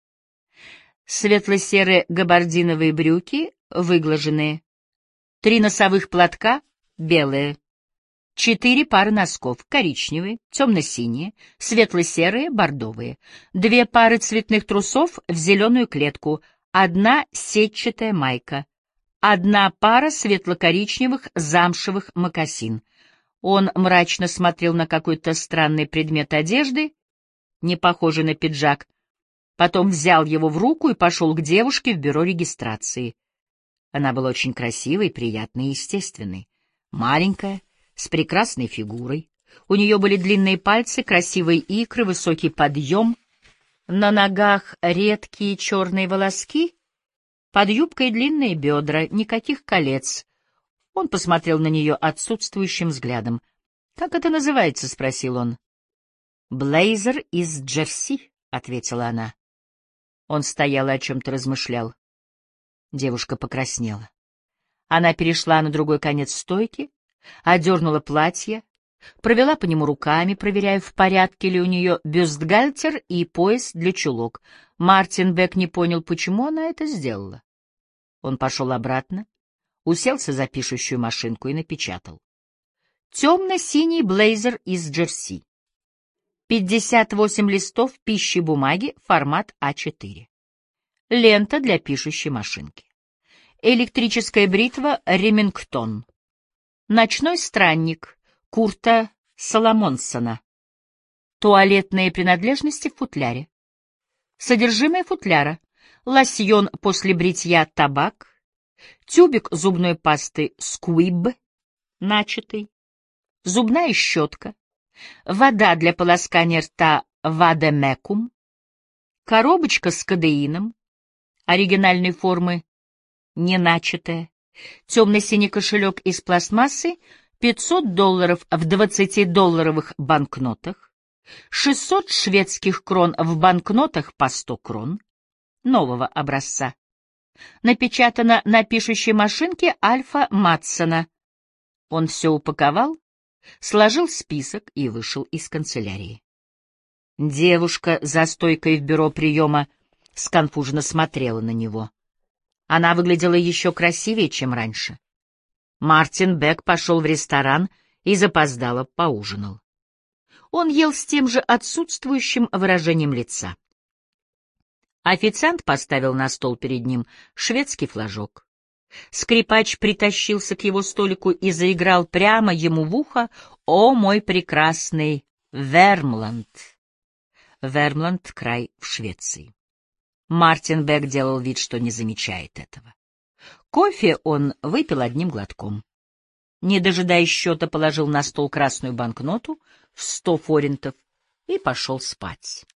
Speaker 1: Светло-серые габардиновые брюки, выглаженные. 3 носовых платка, белые. 4 пары носков, коричневые, темно-синие, светло-серые, бордовые. 2 пары цветных трусов в зеленую клетку, 1 сетчатая майка. 1 пара светло-коричневых замшевых мокасин. Он мрачно смотрел на какой-то странный предмет одежды, не похожий на пиджак, потом взял его в руку и пошел к девушке в бюро регистрации. Она была очень красивой, приятной и естественной. Маленькая, с прекрасной фигурой. У нее были длинные пальцы, красивые икры, высокий подъем. На ногах редкие черные волоски, под юбкой длинные бедра, никаких колец. Он посмотрел на нее отсутствующим взглядом. «Как это называется?» — спросил он. «Блейзер из Джерси», — ответила она. Он стоял и о чем-то размышлял. Девушка покраснела. Она перешла на другой конец стойки, одернула платье, провела по нему руками, проверяя, в порядке ли у нее бюстгальтер и пояс для чулок. Мартин Бек не понял, почему она это сделала. Он пошел обратно, уселся за пишущую машинку и напечатал. Темно-синий блейзер из Джерси. 58 листов пищи бумаги, формат А4. Лента для пишущей машинки. Электрическая бритва Ремингтон. Ночной странник Курта Соломонсона. Туалетные принадлежности в футляре. Содержимое футляра. Лосьон после бритья табак. Тюбик зубной пасты Сквиб, начатый. Зубная щетка. Вода для полоскания рта Вадемекум. Коробочка с кодеином. Оригинальной формы не начатая. Темно-синий кошелек из пластмассы, $500 в 20-долларовых банкнотах, 600 шведских крон в банкнотах по 100 крон, нового образца. Напечатано на пишущей машинке Альфа Матсона. Он все упаковал, сложил список и вышел из канцелярии. Девушка за стойкой в бюро приема сконфуженно смотрела на него. Она выглядела еще красивее, чем раньше. Мартин Бек пошел в ресторан и запоздало поужинал. Он ел с тем же отсутствующим выражением лица. Официант поставил на стол перед ним шведский флажок. Скрипач притащился к его столику и заиграл прямо ему в ухо: «О, мой прекрасный Вермланд!» Вермланд — край в Швеции. Мартин Бек делал вид, что не замечает этого. Кофе он выпил одним глотком. Не дожидаясь счета, положил на стол красную банкноту в 100 форинтов и пошел спать.